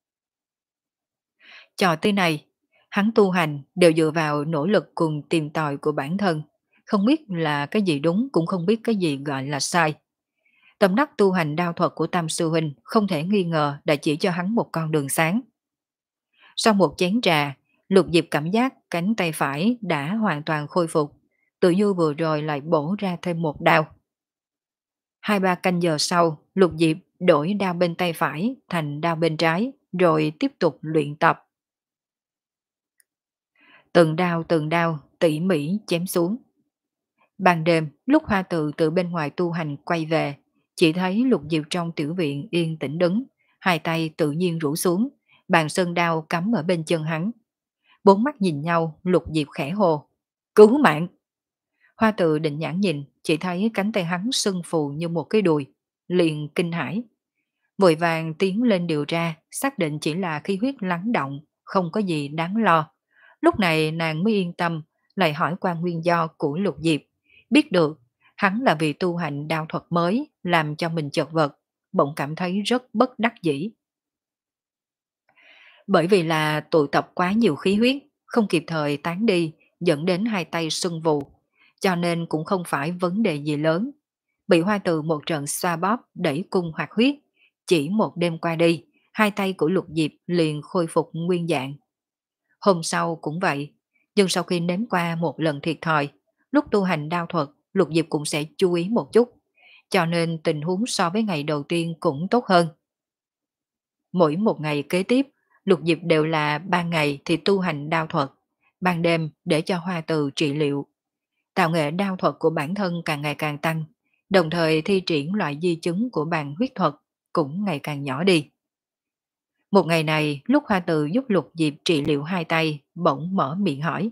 Cho tới này, hắn tu hành đều dựa vào nỗ lực cùng tìm tòi của bản thân, không biết là cái gì đúng cũng không biết cái gì gọi là sai. Tâm đắc tu hành đao thuật của Tam Sư Huynh không thể nghi ngờ đã chỉ cho hắn một con đường sáng. Sau một chén trà, Lục Diệp cảm giác cánh tay phải đã hoàn toàn khôi phục, tự như vừa rồi lại bổ ra thêm một đao. Hai ba canh giờ sau, Lục Diệp đổi đao bên tay phải thành đao bên trái, rồi tiếp tục luyện tập. Từng đao từng đao tỉ mỉ chém xuống. Ban đêm, lúc Hoa Tự từ bên ngoài tu hành quay về, chỉ thấy Lục Diệp trong tiểu viện yên tĩnh đứng, hai tay tự nhiên rũ xuống, bàn sơn đao cắm ở bên chân hắn. Bốn mắt nhìn nhau, Lục Diệp khẽ hồ: "Cứu mạng!" Hoa Tự định nhãn nhìn, chỉ thấy cánh tay hắn sưng phù như một cái đùi, liền kinh hãi. Vội vàng tiến lên điều tra, xác định chỉ là khí huyết lắng động, không có gì đáng lo. Lúc này nàng mới yên tâm, lại hỏi qua nguyên do của Lục Diệp. Biết được, hắn là vì tu hành đao thuật mới, làm cho mình chật vật, bỗng cảm thấy rất bất đắc dĩ. Bởi vì là tụ tập quá nhiều khí huyết, không kịp thời tán đi, dẫn đến hai tay sưng vù, cho nên cũng không phải vấn đề gì lớn. Bị Hoa Từ một trận xoa bóp đẩy cung hoạt huyết, chỉ một đêm qua đi, hai tay của Lục Diệp liền khôi phục nguyên dạng. Hôm sau cũng vậy, nhưng sau khi nếm qua một lần thiệt thòi, lúc tu hành đao thuật, Lục Diệp cũng sẽ chú ý một chút, cho nên tình huống so với ngày đầu tiên cũng tốt hơn. Mỗi một ngày kế tiếp, Lục Diệp đều là ban ngày thì tu hành đao thuật, ban đêm để cho Hoa Từ trị liệu. Tạo nghệ đao thuật của bản thân càng ngày càng tăng, đồng thời thi triển loại di chứng của bàn huyết thuật cũng ngày càng nhỏ đi. Một ngày này, lúc Hoa Từ giúp Lục Diệp trị liệu hai tay, bỗng mở miệng hỏi: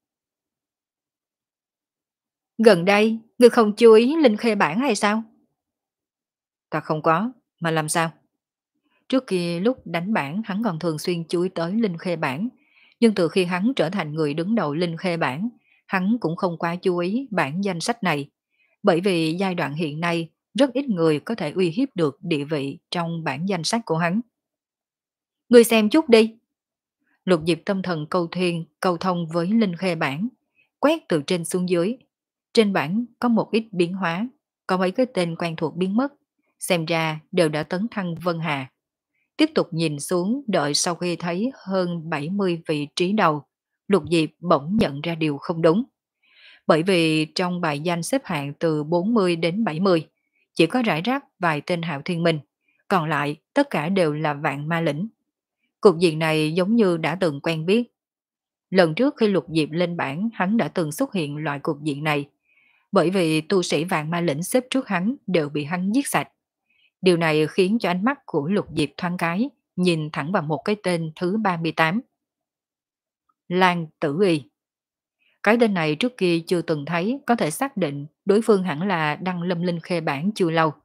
"Gần đây, ngươi không chú ý Linh Khê Bản hay sao?" "Ta không có, mà làm sao?" Trước kia lúc đánh bản hắn còn thường xuyên chú ý tới Linh Khê Bản, nhưng từ khi hắn trở thành người đứng đầu Linh Khê Bản, hắn cũng không quá chú ý bản danh sách này, bởi vì giai đoạn hiện nay rất ít người có thể uy hiếp được địa vị trong bản danh sách của hắn. "Ngươi xem chút đi." Lục Diệp tâm thần câu thuyền, câu thông với Linh Khê Bản, quét từ trên xuống dưới. Trên bản có một ít biến hóa, có mấy cái tên quen thuộc biến mất, xem ra đều đã tấn thăng Vân Hà. Tiếp tục nhìn xuống đợi sau khi thấy hơn bảy mươi vị trí đầu, Lục Diệp bỗng nhận ra điều không đúng. Bởi vì trong bài danh xếp hạng từ bốn mươi đến bảy mươi, chỉ có rải rác vài tên Hạo Thiên Minh, còn lại tất cả đều là vạn ma lĩnh. Cục diện này giống như đã từng quen biết. Lần trước khi Lục Diệp lên bảng hắn đã từng xuất hiện loại cục diện này, bởi vì tu sĩ vạn ma lĩnh xếp trước hắn đều bị hắn giết sạch. Điều này khiến cho ánh mắt của Lục Diệp thoáng cái, nhìn thẳng vào một cái tên thứ ba mươi tám. Lan Tử Y. Cái tên này trước kia chưa từng thấy, có thể xác định đối phương hẳn là đăng lâm linh khê bản chưa lâu.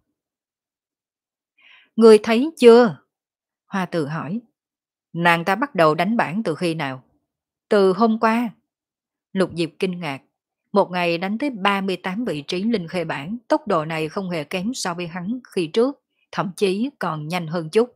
Người thấy chưa? Hoa Từ hỏi. Nàng ta bắt đầu đánh bản từ khi nào? Từ hôm qua. Lục Diệp kinh ngạc. Một ngày đánh tới ba mươi tám vị trí linh khê bản, tốc độ này không hề kém so với hắn khi trước, thậm chí còn nhanh hơn chút.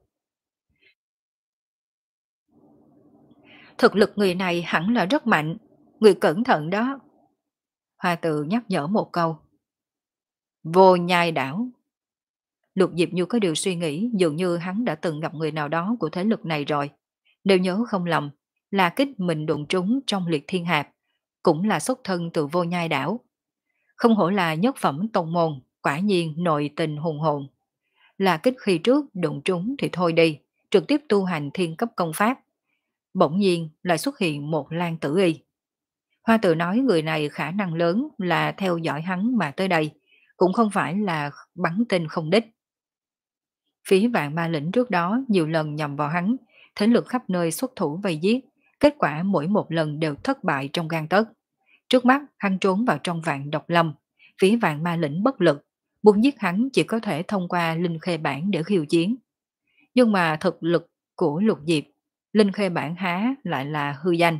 Thực lực người này hẳn là rất mạnh, người cẩn thận đó. Hoa Từ nhắc nhở một câu. Vô nhai đảo. Lục Diệp như có điều suy nghĩ, dường như hắn đã từng gặp người nào đó của thế lực này rồi. Nếu nhớ không lầm, là kích mình đụng trúng trong liệt thiên hạp, cũng là xuất thân từ vô nhai đảo. Không hổ là nhất phẩm tông môn, quả nhiên nội tình hùng hồn. Là kích khi trước đụng trúng thì thôi đi, trực tiếp tu hành thiên cấp công pháp. Bỗng nhiên lại xuất hiện một Lan Tử Y. Hoa Tử nói người này khả năng lớn là theo dõi hắn mà tới đây, cũng không phải là bắn tên không đích. Phía vạn ma lĩnh trước đó nhiều lần nhằm vào hắn, thế lực khắp nơi xuất thủ vây giết, kết quả mỗi một lần đều thất bại trong gang tấc. Trước mắt hắn trốn vào trong vạn độc lâm, phía vạn ma lĩnh bất lực, muốn giết hắn chỉ có thể thông qua linh khê bản để khiêu chiến. Nhưng mà thực lực của Lục Diệp, linh khê bản há lại là hư danh.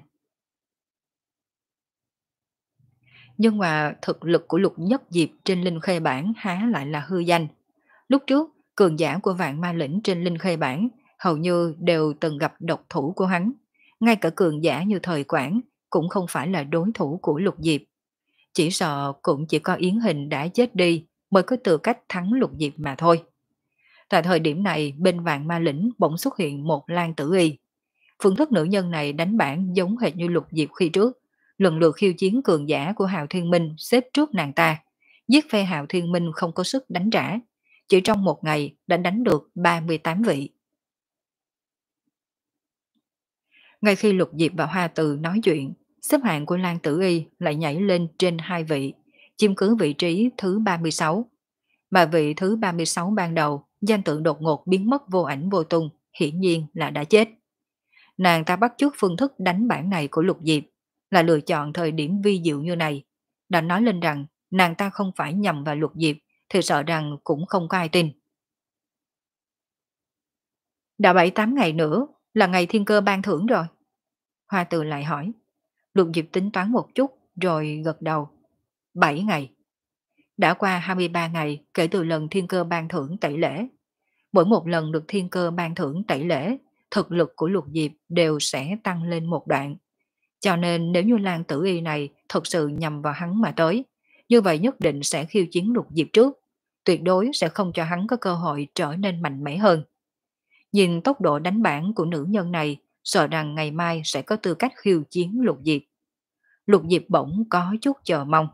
Nhưng mà thực lực của Lục Nhất Diệp trên linh khê bản há lại là hư danh. Lúc trước, cường giả của vạn ma lĩnh trên linh khê bản hầu như đều từng gặp độc thủ của hắn. Ngay cả cường giả như thời Quảng cũng không phải là đối thủ của Lục Diệp. Chỉ sợ cũng chỉ có Yến Hình đã chết đi mới có tư cách thắng Lục Diệp mà thôi. Tại thời điểm này, bên vạn ma lĩnh bỗng xuất hiện một Lan Tử Y. Phương thức nữ nhân này đánh bản giống hệt như Lục Diệp khi trước, lần lượt khiêu chiến cường giả của Hạo Thiên Minh xếp trước nàng ta, giết phe Hạo Thiên Minh không có sức đánh trả. Chỉ trong một ngày đã đánh được ba mươi tám vị. Ngay khi Lục Diệp và Hoa Từ nói chuyện, xếp hạng của Lan Tử Y lại nhảy lên trên hai vị, chiếm cứ vị trí thứ ba mươi sáu. Mà vị thứ ba mươi sáu ban đầu, danh tự đột ngột biến mất vô ảnh vô tung, hiển nhiên là đã chết. Nàng ta bắt chước phương thức đánh bản này của Lục Diệp, là lựa chọn thời điểm vi diệu như này. Đã nói lên rằng nàng ta không phải nhầm vào Lục Diệp, thì sợ rằng cũng không có ai tin. Đã bảy tám ngày nữa là ngày thiên cơ ban thưởng rồi. Hoa Từ lại hỏi. Lục Diệp tính toán một chút rồi gật đầu. bảy ngày. Đã qua hai mươi ba ngày kể từ lần thiên cơ ban thưởng tẩy lễ. Mỗi một lần được thiên cơ ban thưởng tẩy lễ, thực lực của Lục Diệp đều sẽ tăng lên một đoạn. Cho nên nếu như Lan Tử Y này thật sự nhằm vào hắn mà tới, như vậy nhất định sẽ khiêu chiến Lục Diệp trước. Tuyệt đối sẽ không cho hắn có cơ hội trở nên mạnh mẽ hơn. Nhìn tốc độ đánh bản của nữ nhân này, sợ rằng ngày mai sẽ có tư cách khiêu chiến Lục Diệp. Lục Diệp bỗng có chút chờ mong.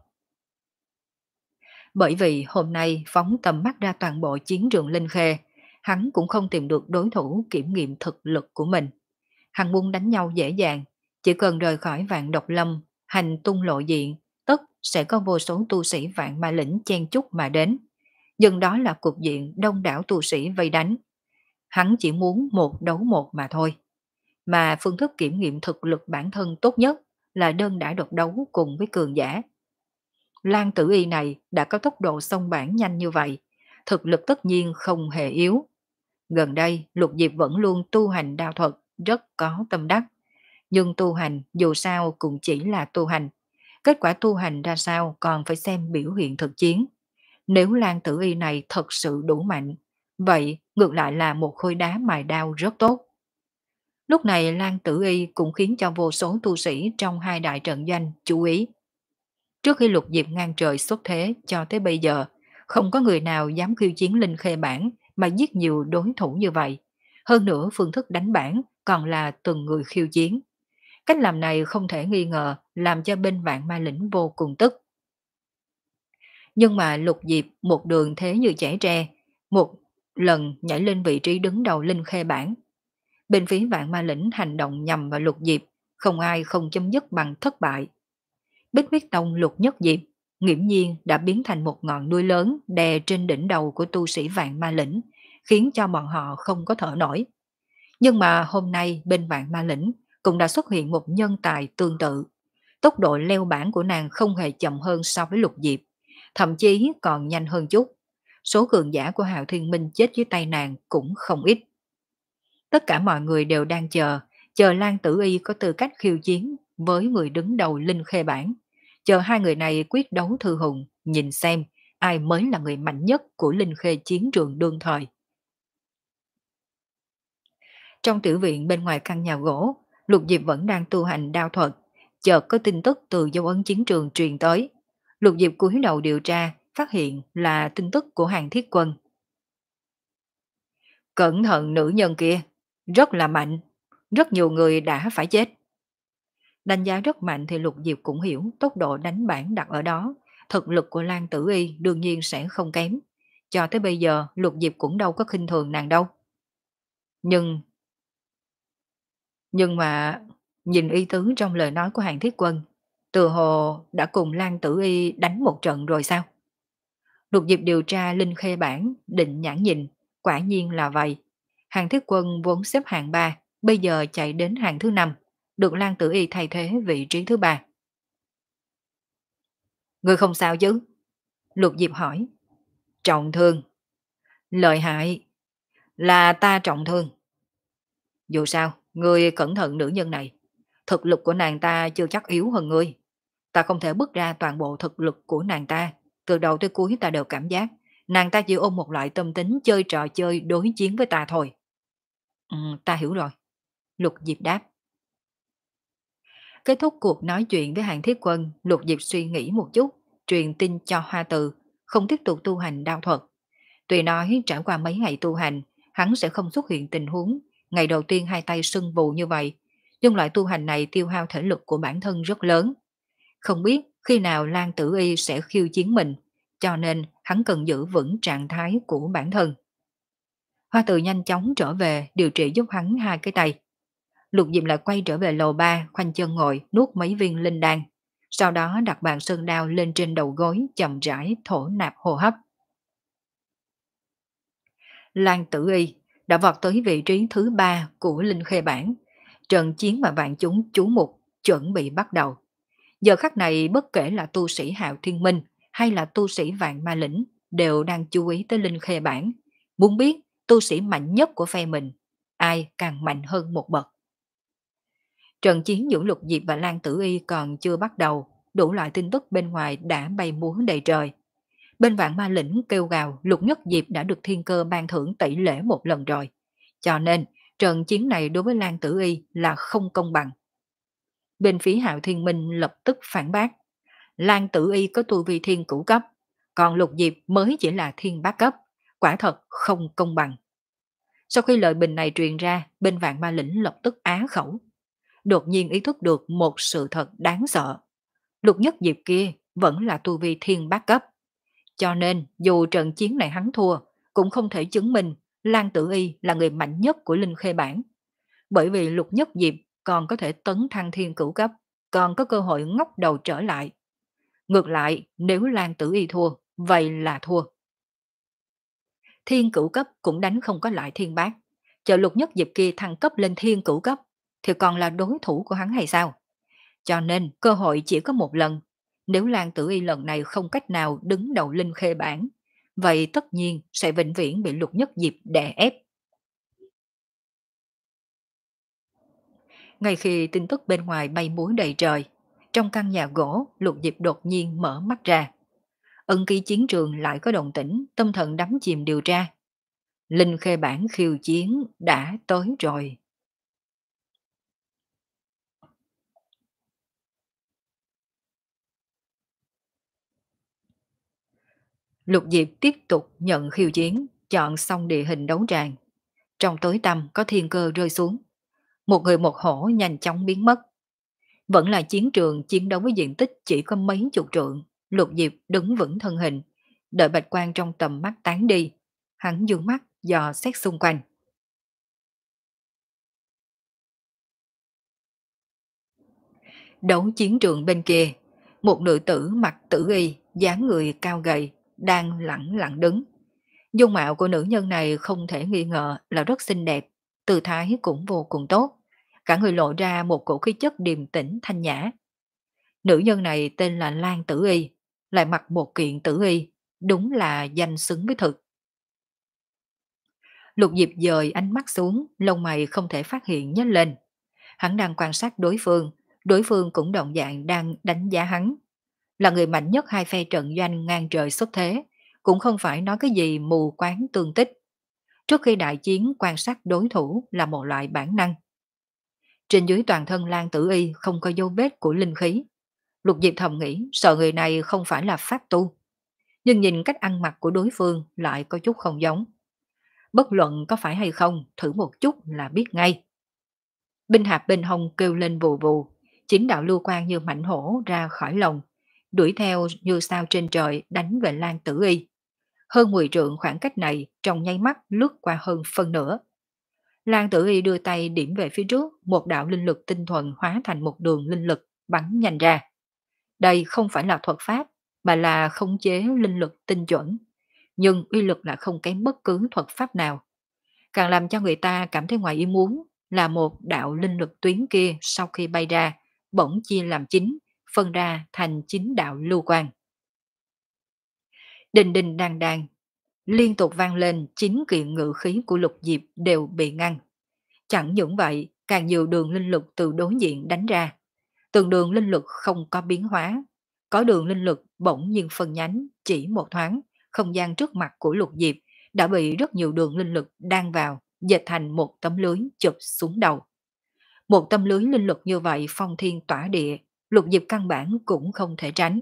Bởi vì hôm nay phóng tầm mắt ra toàn bộ chiến trường Linh Khê, hắn cũng không tìm được đối thủ kiểm nghiệm thực lực của mình. Hắn muốn đánh nhau dễ dàng, chỉ cần rời khỏi vạn độc lâm, hành tung lộ diện, tất sẽ có vô số tu sĩ vạn ma lĩnh chen chúc mà đến. Nhưng đó là cục diện đông đảo tu sĩ vây đánh. Hắn chỉ muốn một đấu một mà thôi. Mà phương thức kiểm nghiệm thực lực bản thân tốt nhất là đơn đả độc đấu cùng với cường giả. Lan Tử Y này đã có tốc độ xông bản nhanh như vậy, thực lực tất nhiên không hề yếu. Gần đây, Lục Diệp vẫn luôn tu hành đao thuật, rất có tâm đắc. Nhưng tu hành dù sao cũng chỉ là tu hành. Kết quả tu hành ra sao còn phải xem biểu hiện thực chiến. Nếu Lan Tử Y này thật sự đủ mạnh, vậy ngược lại là một khối đá mài đao rất tốt. Lúc này Lan Tử Y cũng khiến cho vô số tu sĩ trong hai đại trận doanh chú ý. Trước khi Lục Diệp ngang trời xuất thế cho tới bây giờ, không có người nào dám khiêu chiến linh khê bản mà giết nhiều đối thủ như vậy. Hơn nữa phương thức đánh bản còn là từng người khiêu chiến. Cách làm này không thể nghi ngờ làm cho bên vạn ma lĩnh vô cùng tức. Nhưng mà Lục Diệp một đường thế như chẻ tre, một lần nhảy lên vị trí đứng đầu linh khê bản. Bên phía vạn ma lĩnh hành động nhằm vào Lục Diệp, không ai không chấm dứt bằng thất bại. Bích huyết tông Lục Nhất Diệp nghiễm nhiên đã biến thành một ngọn núi lớn đè trên đỉnh đầu của tu sĩ vạn ma lĩnh, khiến cho bọn họ không có thở nổi. Nhưng mà hôm nay bên vạn ma lĩnh cũng đã xuất hiện một nhân tài tương tự. Tốc độ leo bản của nàng không hề chậm hơn so với Lục Diệp, thậm chí còn nhanh hơn chút. Số cường giả của Hạo Thiên Minh chết dưới tay nàng cũng không ít. Tất cả mọi người đều đang chờ, chờ Lan Tử Y có tư cách khiêu chiến với người đứng đầu Linh Khê Bản. Chờ hai người này quyết đấu thư hùng, nhìn xem ai mới là người mạnh nhất của Linh Khê chiến trường đương thời. Trong tiểu viện bên ngoài căn nhà gỗ, Lục Diệp vẫn đang tu hành đao thuật, chợt có tin tức từ dấu ấn chiến trường truyền tới. Lục Diệp cúi đầu điều tra, phát hiện là tin tức của Hàng Thiết Quân. Cẩn thận nữ nhân kia, rất là mạnh, rất nhiều người đã phải chết. Đánh giá rất mạnh thì Lục Diệp cũng hiểu tốc độ đánh bản đặt ở đó, thực lực của Lan Tử Y đương nhiên sẽ không kém. Cho tới bây giờ Lục Diệp cũng đâu có khinh thường nàng đâu. Nhưng, nhưng mà nhìn ý tứ trong lời nói của Hàng Thiết Quân, từ hồ đã cùng Lan Tử Y đánh một trận rồi sao? Lục Diệp điều tra Linh Khê bản, định nhãn nhìn, quả nhiên là vậy. Hàng Thiết Quân vốn xếp hạng ba, bây giờ chạy đến hàng thứ năm, được Lan Tử Y thay thế vị trí thứ ba. Người không sao chứ? Lục Diệp hỏi. Trọng thương. Lợi hại. Là ta trọng thương. Dù sao, ngươi cẩn thận nữ nhân này. Thực lực của nàng ta chưa chắc yếu hơn ngươi. Ta không thể bước ra toàn bộ thực lực của nàng ta. Từ đầu tới cuối ta đều cảm giác nàng ta chỉ ôm một loại tâm tính chơi trò chơi đối chiến với ta thôi. Ừ, ta hiểu rồi. Lục Diệp đáp. Kết thúc cuộc nói chuyện với Hàng Thiết Quân, Lục Diệp suy nghĩ một chút, truyền tin cho Hoa Từ, không tiếp tục tu hành đao thuật. Tuy nói trải qua mấy ngày tu hành, hắn sẽ không xuất hiện tình huống, ngày đầu tiên hai tay sưng vù như vậy, nhưng loại tu hành này tiêu hao thể lực của bản thân rất lớn. Không biết khi nào Lan Tử Y sẽ khiêu chiến mình, cho nên hắn cần giữ vững trạng thái của bản thân. Hoa Từ nhanh chóng trở về điều trị giúp hắn hai cái tay. Lục Diệm lại quay trở về lầu ba, khoanh chân ngồi, nuốt mấy viên linh đan. Sau đó đặt bàn sơn đao lên trên đầu gối, chậm rãi thổ nạp hô hấp. Lan Tử Y đã vọt tới vị trí thứ ba của Linh Khê Bản. Trận chiến mà vạn chúng chú mục chuẩn bị bắt đầu. Giờ khắc này bất kể là tu sĩ Hạo Thiên Minh hay là tu sĩ Vạn Ma Lĩnh đều đang chú ý tới Linh Khê Bản. Muốn biết tu sĩ mạnh nhất của phe mình, ai càng mạnh hơn một bậc. Trận chiến giữa Lục Diệp và Lan Tử Y còn chưa bắt đầu, đủ loại tin tức bên ngoài đã bay múa đầy trời. Bên Vạn Ma Lĩnh kêu gào Lục Nhất Diệp đã được thiên cơ ban thưởng tỷ lệ một lần rồi. Cho nên, trận chiến này đối với Lan Tử Y là không công bằng. Bên phía Hạo Thiên Minh lập tức phản bác. Lan Tử Y có tu vi thiên cửu cấp, còn Lục Diệp mới chỉ là thiên bát cấp, quả thật không công bằng. Sau khi lời bình này truyền ra, bên Vạn Ma Lĩnh lập tức á khẩu. Đột nhiên ý thức được một sự thật đáng sợ. Lục Nhất Diệp kia vẫn là tu vi thiên bát cấp. Cho nên dù trận chiến này hắn thua, cũng không thể chứng minh Lan Tử Y là người mạnh nhất của Linh Khê Bản. Bởi vì Lục Nhất Diệp còn có thể tấn thăng thiên cửu cấp, còn có cơ hội ngóc đầu trở lại. Ngược lại, nếu Lan Tử Y thua, vậy là thua. Thiên cửu cấp cũng đánh không có lại thiên bát. Chờ Lục Nhất Diệp kia thăng cấp lên thiên cửu cấp, thì còn là đối thủ của hắn hay sao? Cho nên cơ hội chỉ có một lần. Nếu Lan Tử Y lần này không cách nào đứng đầu Linh Khê Bản, vậy tất nhiên sẽ vĩnh viễn bị Lục Nhất Diệp đè ép. Ngay khi tin tức bên ngoài bay múa đầy trời, trong căn nhà gỗ Lục Diệp đột nhiên mở mắt ra. Ân ký chiến trường lại có động tĩnh, tâm thần đắm chìm điều tra. Linh Khê Bản khiêu chiến đã tới rồi. Lục Diệp tiếp tục nhận khiêu chiến, chọn xong địa hình đấu tràng. Trong tối tăm có thiên cơ rơi xuống. Một người một hổ nhanh chóng biến mất. Vẫn là chiến trường chiến đấu với diện tích chỉ có mấy chục trượng. Lục Diệp đứng vững thân hình, đợi bạch quang trong tầm mắt tán đi. Hắn dương mắt dò xét xung quanh. Đấu chiến trường bên kia, một nữ tử mặc tử y, dáng người cao gầy, đang lẳng lặng đứng. Dung mạo của nữ nhân này không thể nghi ngờ là rất xinh đẹp, tư thái cũng vô cùng tốt. Cả người lộ ra một cổ khí chất điềm tĩnh thanh nhã. Nữ nhân này tên là Lan Tử Y, lại mặc một kiện tử y, đúng là danh xứng với thực. Lục Diệp dời ánh mắt xuống, lông mày không thể phát hiện nhếch lên. Hắn đang quan sát đối phương, đối phương cũng đồng dạng đang đánh giá hắn. Là người mạnh nhất hai phe trận doanh ngang trời xuất thế, cũng không phải nói cái gì mù quáng tương tích. Trước khi đại chiến quan sát đối thủ là một loại bản năng. Trên dưới toàn thân Lan Tử Y không có dấu vết của linh khí. Lục Diệp thầm nghĩ sợ người này không phải là pháp tu. Nhưng nhìn cách ăn mặc của đối phương lại có chút không giống. Bất luận có phải hay không, thử một chút là biết ngay. Binh hạp bên hông kêu lên vù vù, chính đạo lưu quan như mảnh hổ ra khỏi lồng, đuổi theo như sao trên trời đánh về Lan Tử Y. Hơn mười trượng khoảng cách này trong nháy mắt lướt qua hơn phân nửa. Lan Tử Y đưa tay điểm về phía trước, một đạo linh lực tinh thuần hóa thành một đường linh lực bắn nhanh ra. Đây không phải là thuật pháp, mà là khống chế linh lực tinh chuẩn, nhưng uy lực là không kém bất cứ thuật pháp nào. Càng làm cho người ta cảm thấy ngoài ý muốn là một đạo linh lực tuyến kia sau khi bay ra, bỗng chia làm chín, phân ra thành chín đạo lưu quang. Đình đình đàn đàn, liên tục vang lên chín kiện ngự khí của Lục Diệp đều bị ngăn. Chẳng những vậy, càng nhiều đường linh lực từ đối diện đánh ra. Từng đường linh lực không có biến hóa, có đường linh lực bỗng nhiên phân nhánh, chỉ một thoáng, không gian trước mặt của Lục Diệp đã bị rất nhiều đường linh lực đan vào, dệt thành một tấm lưới chụp xuống đầu. Một tấm lưới linh lực như vậy phong thiên tỏa địa, Lục Diệp căn bản cũng không thể tránh.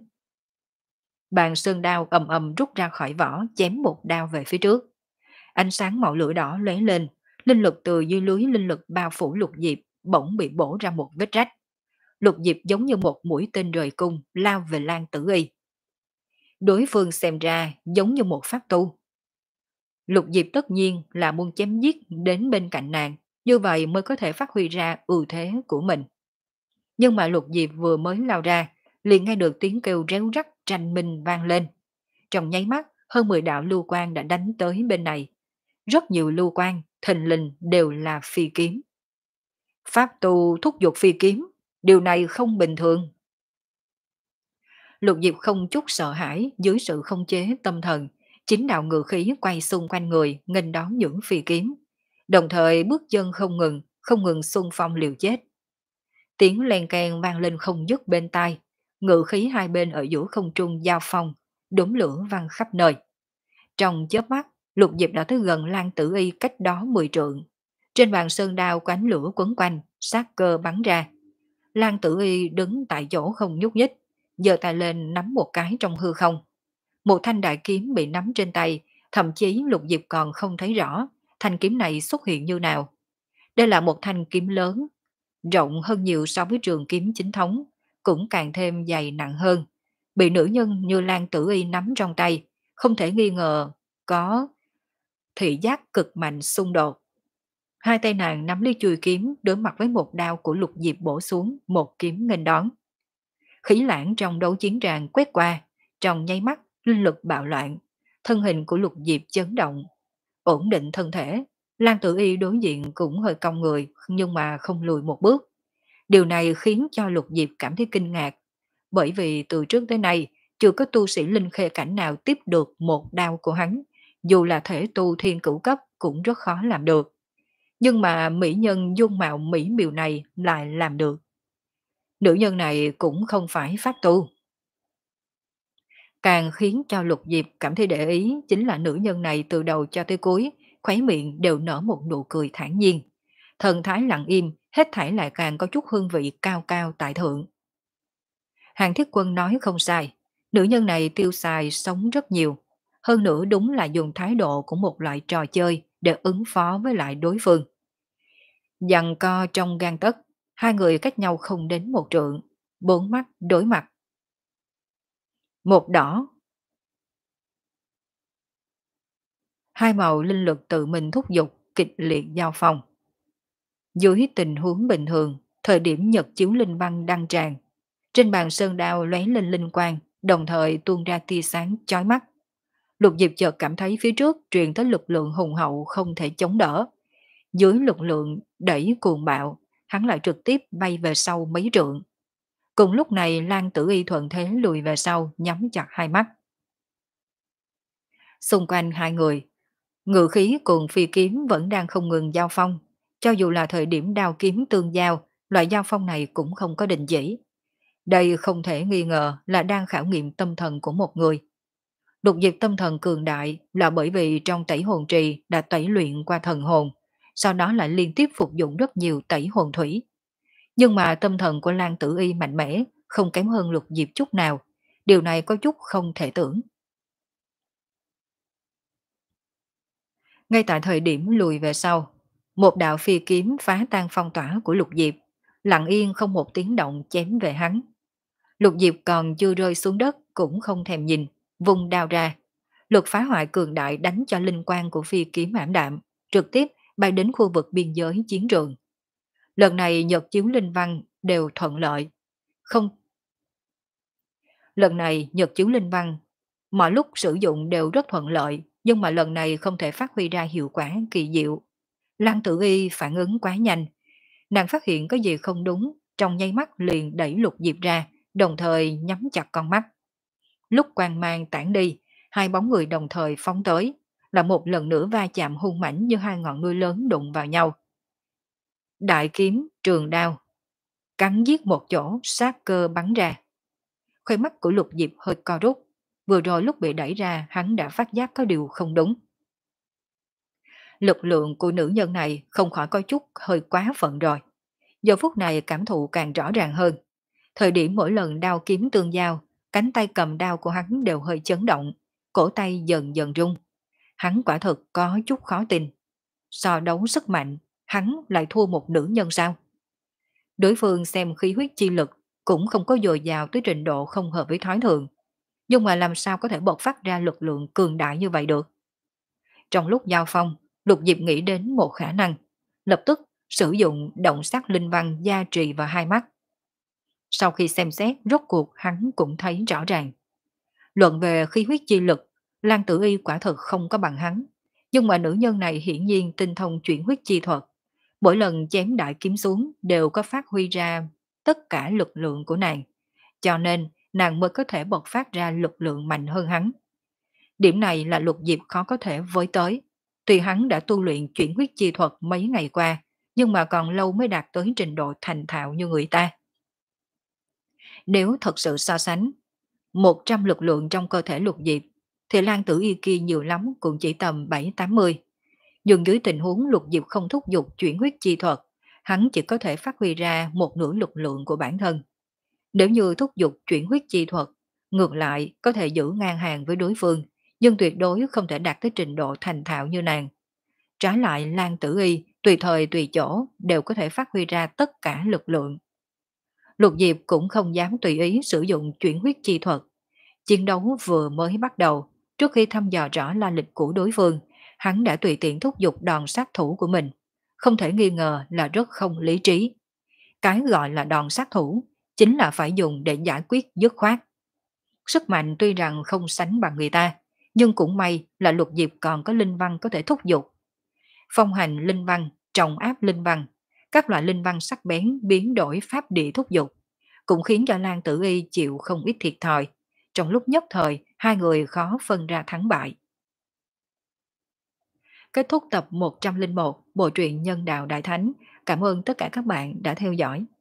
Bàn sơn đao ầm ầm rút ra khỏi vỏ, chém một đao về phía trước. Ánh sáng màu lửa đỏ lóe lên, linh lực từ dưới lưới linh lực bao phủ Lục Diệp bỗng bị bổ ra một vết rách. Lục Diệp giống như một mũi tên rời cung lao về Lan Tử Y. Đối phương xem ra giống như một pháp tu. Lục Diệp tất nhiên là muốn chém giết đến bên cạnh nàng, như vậy mới có thể phát huy ra ưu thế của mình. Nhưng mà Lục Diệp vừa mới lao ra, liền nghe được tiếng kêu réo rắt tranh minh vang lên. Trong nháy mắt, hơn mười đạo lưu quang đã đánh tới bên này. Rất nhiều lưu quang, thình lình đều là phi kiếm. Pháp tu thúc giục phi kiếm, điều này không bình thường. Lục Diệp không chút sợ hãi dưới sự không chế tâm thần, chính đạo ngự khí quay xung quanh người nghênh đón những phi kiếm, đồng thời bước chân không ngừng, không ngừng xung phong liều chết. Tiếng len keng vang lên không dứt bên tai, ngự khí hai bên ở giữa không trung giao phong, đốm lửa văng khắp nơi. Trong chớp mắt, Lục Diệp đã tới gần Lan Tử Y cách đó mười trượng. Trên bàn sơn đao có ánh lửa quấn quanh, sát cơ bắn ra. Lan Tử Y đứng tại chỗ không nhúc nhích, giơ tay lên nắm một cái trong hư không. Một thanh đại kiếm bị nắm trên tay, thậm chí Lục Diệp còn không thấy rõ thanh kiếm này xuất hiện như nào. Đây là một thanh kiếm lớn, rộng hơn nhiều so với trường kiếm chính thống, cũng càng thêm dày nặng hơn. Bị nữ nhân như Lan Tử Y nắm trong tay, không thể nghi ngờ có thị giác cực mạnh xung đột. Hai tay nàng nắm lấy chuôi kiếm đối mặt với một đao của Lục Diệp bổ xuống, một kiếm nghênh đón. Khí lãng trong đấu chiến tràng quét qua, trong nháy mắt, linh lực bạo loạn, thân hình của Lục Diệp chấn động. Ổn định thân thể, Lan Tử Y đối diện cũng hơi cong người nhưng mà không lùi một bước. Điều này khiến cho Lục Diệp cảm thấy kinh ngạc, bởi vì từ trước tới nay chưa có tu sĩ linh khê cảnh nào tiếp được một đao của hắn, dù là thể tu thiên cửu cấp cũng rất khó làm được. Nhưng mà mỹ nhân dung mạo mỹ miều này lại làm được. Nữ nhân này cũng không phải pháp tu. Càng khiến cho Lục Diệp cảm thấy để ý chính là nữ nhân này từ đầu cho tới cuối, khóe miệng đều nở một nụ cười thản nhiên. Thần thái lặng im, hết thảy lại càng có chút hương vị cao cao tại thượng. Hàng Thiết Quân nói không sai, nữ nhân này tiêu xài sống rất nhiều. Hơn nữa đúng là dùng thái độ của một loại trò chơi để ứng phó với lại đối phương. Giằng co trong gang tấc, hai người cách nhau không đến một trượng, bốn mắt đối mặt. Một đỏ, hai màu linh lực tự mình thúc giục, kịch liệt giao phong. Dưới tình huống bình thường, thời điểm nhật chiếu linh văn đăng tràn, trên bàn sơn đao lóe lên linh quang, đồng thời tuôn ra tia sáng chói mắt. Lục Diệp chợt cảm thấy phía trước truyền tới lực lượng hùng hậu không thể chống đỡ. Dưới lực lượng đẩy cuồng bạo, hắn lại trực tiếp bay về sau mấy trượng. Cùng lúc này Lan Tử Y thuận thế lùi về sau, nhắm chặt hai mắt. Xung quanh hai người, ngự khí cùng phi kiếm vẫn đang không ngừng giao phong. Cho dù là thời điểm đao kiếm tương giao, loại giao phong này cũng không có đình chỉ. Đây không thể nghi ngờ là đang khảo nghiệm tâm thần của một người. Lục Diệp tâm thần cường đại là bởi vì trong tẩy hồn trì đã tẩy luyện qua thần hồn, sau đó lại liên tiếp phục dụng rất nhiều tẩy hồn thủy. Nhưng mà tâm thần của Lan Tử Y mạnh mẽ, không kém hơn Lục Diệp chút nào. Điều này có chút không thể tưởng. Ngay tại thời điểm lùi về sau, một đạo phi kiếm phá tan phong tỏa của Lục Diệp, lặng yên không một tiếng động chém về hắn. Lục Diệp còn chưa rơi xuống đất cũng không thèm nhìn, vùng đao ra. Lực phá hoại cường đại đánh cho linh quang của phi kiếm ảm đạm, trực tiếp bay đến khu vực biên giới chiến trường. Lần này nhật chiếu linh văn đều thuận lợi. Không Lần này nhật chiếu linh văn, mọi lúc sử dụng đều rất thuận lợi, nhưng mà lần này không thể phát huy ra hiệu quả kỳ diệu. Lăng Tử Y phản ứng quá nhanh, nàng phát hiện có gì không đúng, trong nháy mắt liền đẩy Lục Diệp ra, đồng thời nhắm chặt con mắt. Lúc quang mang tản đi, hai bóng người đồng thời phóng tới, là một lần nữa va chạm hung mãnh như hai ngọn núi lớn đụng vào nhau. Đại kiếm, trường đao, cắn giết một chỗ, sát cơ bắn ra. Khóe mắt của Lục Diệp hơi co rút, vừa rồi lúc bị đẩy ra hắn đã phát giác có điều không đúng. Lực lượng của nữ nhân này không khỏi có chút hơi quá phận rồi. Giờ phút này cảm thụ càng rõ ràng hơn. Thời điểm mỗi lần đao kiếm tương giao, cánh tay cầm đao của hắn đều hơi chấn động, cổ tay dần dần rung. Hắn quả thực có chút khó tin. So đấu sức mạnh, hắn lại thua một nữ nhân sao? Đối phương xem khí huyết chi lực cũng không có dồi dào tới trình độ không hợp với thói thường. Nhưng mà làm sao có thể bộc phát ra lực lượng cường đại như vậy được? Trong lúc giao phong, Lục Diệp nghĩ đến một khả năng, lập tức sử dụng động sắc linh văn gia trì vào hai mắt. Sau khi xem xét, rốt cuộc hắn cũng thấy rõ ràng. Luận về khí huyết chi lực, Lan Tử Y quả thực không có bằng hắn. Nhưng mà nữ nhân này hiển nhiên tinh thông chuyển huyết chi thuật. Mỗi lần chém đại kiếm xuống đều có phát huy ra tất cả lực lượng của nàng. Cho nên nàng mới có thể bộc phát ra lực lượng mạnh hơn hắn. Điểm này là Lục Diệp khó có thể với tới. Tuy hắn đã tu luyện chuyển huyết chi thuật mấy ngày qua, nhưng mà còn lâu mới đạt tới trình độ thành thạo như người ta. Nếu thật sự so sánh, một trăm lực lượng trong cơ thể Lục Diệp, thì Lan Tử Y kia nhiều lắm cũng chỉ tầm bảy tám mươi. Nhưng dưới tình huống Lục Diệp không thúc giục chuyển huyết chi thuật, hắn chỉ có thể phát huy ra một nửa lực lượng của bản thân. Nếu như thúc giục chuyển huyết chi thuật, ngược lại có thể giữ ngang hàng với đối phương, nhưng tuyệt đối không thể đạt tới trình độ thành thạo như nàng. Trái lại Lan Tử Y tùy thời tùy chỗ đều có thể phát huy ra tất cả lực lượng. Lục Diệp cũng không dám tùy ý sử dụng chuyển huyết chi thuật. Chiến đấu vừa mới bắt đầu, trước khi thăm dò rõ la lịch của đối phương, hắn đã tùy tiện thúc giục đòn sát thủ của mình. Không thể nghi ngờ là rất không lý trí. Cái gọi là đòn sát thủ chính là phải dùng để giải quyết dứt khoát. Sức mạnh tuy rằng không sánh bằng người ta, nhưng cũng may là Lục Diệp còn có linh văn có thể thúc giục. Phong hành linh văn, trọng áp linh văn, các loại linh văn sắc bén biến đổi pháp địa thúc giục, cũng khiến cho Lan Tử Y chịu không ít thiệt thòi. Trong lúc nhất thời, hai người khó phân ra thắng bại. Kết thúc tập một trăm lẻ một Bộ truyện Nhân đạo Đại Thánh. Cảm ơn tất cả các bạn đã theo dõi.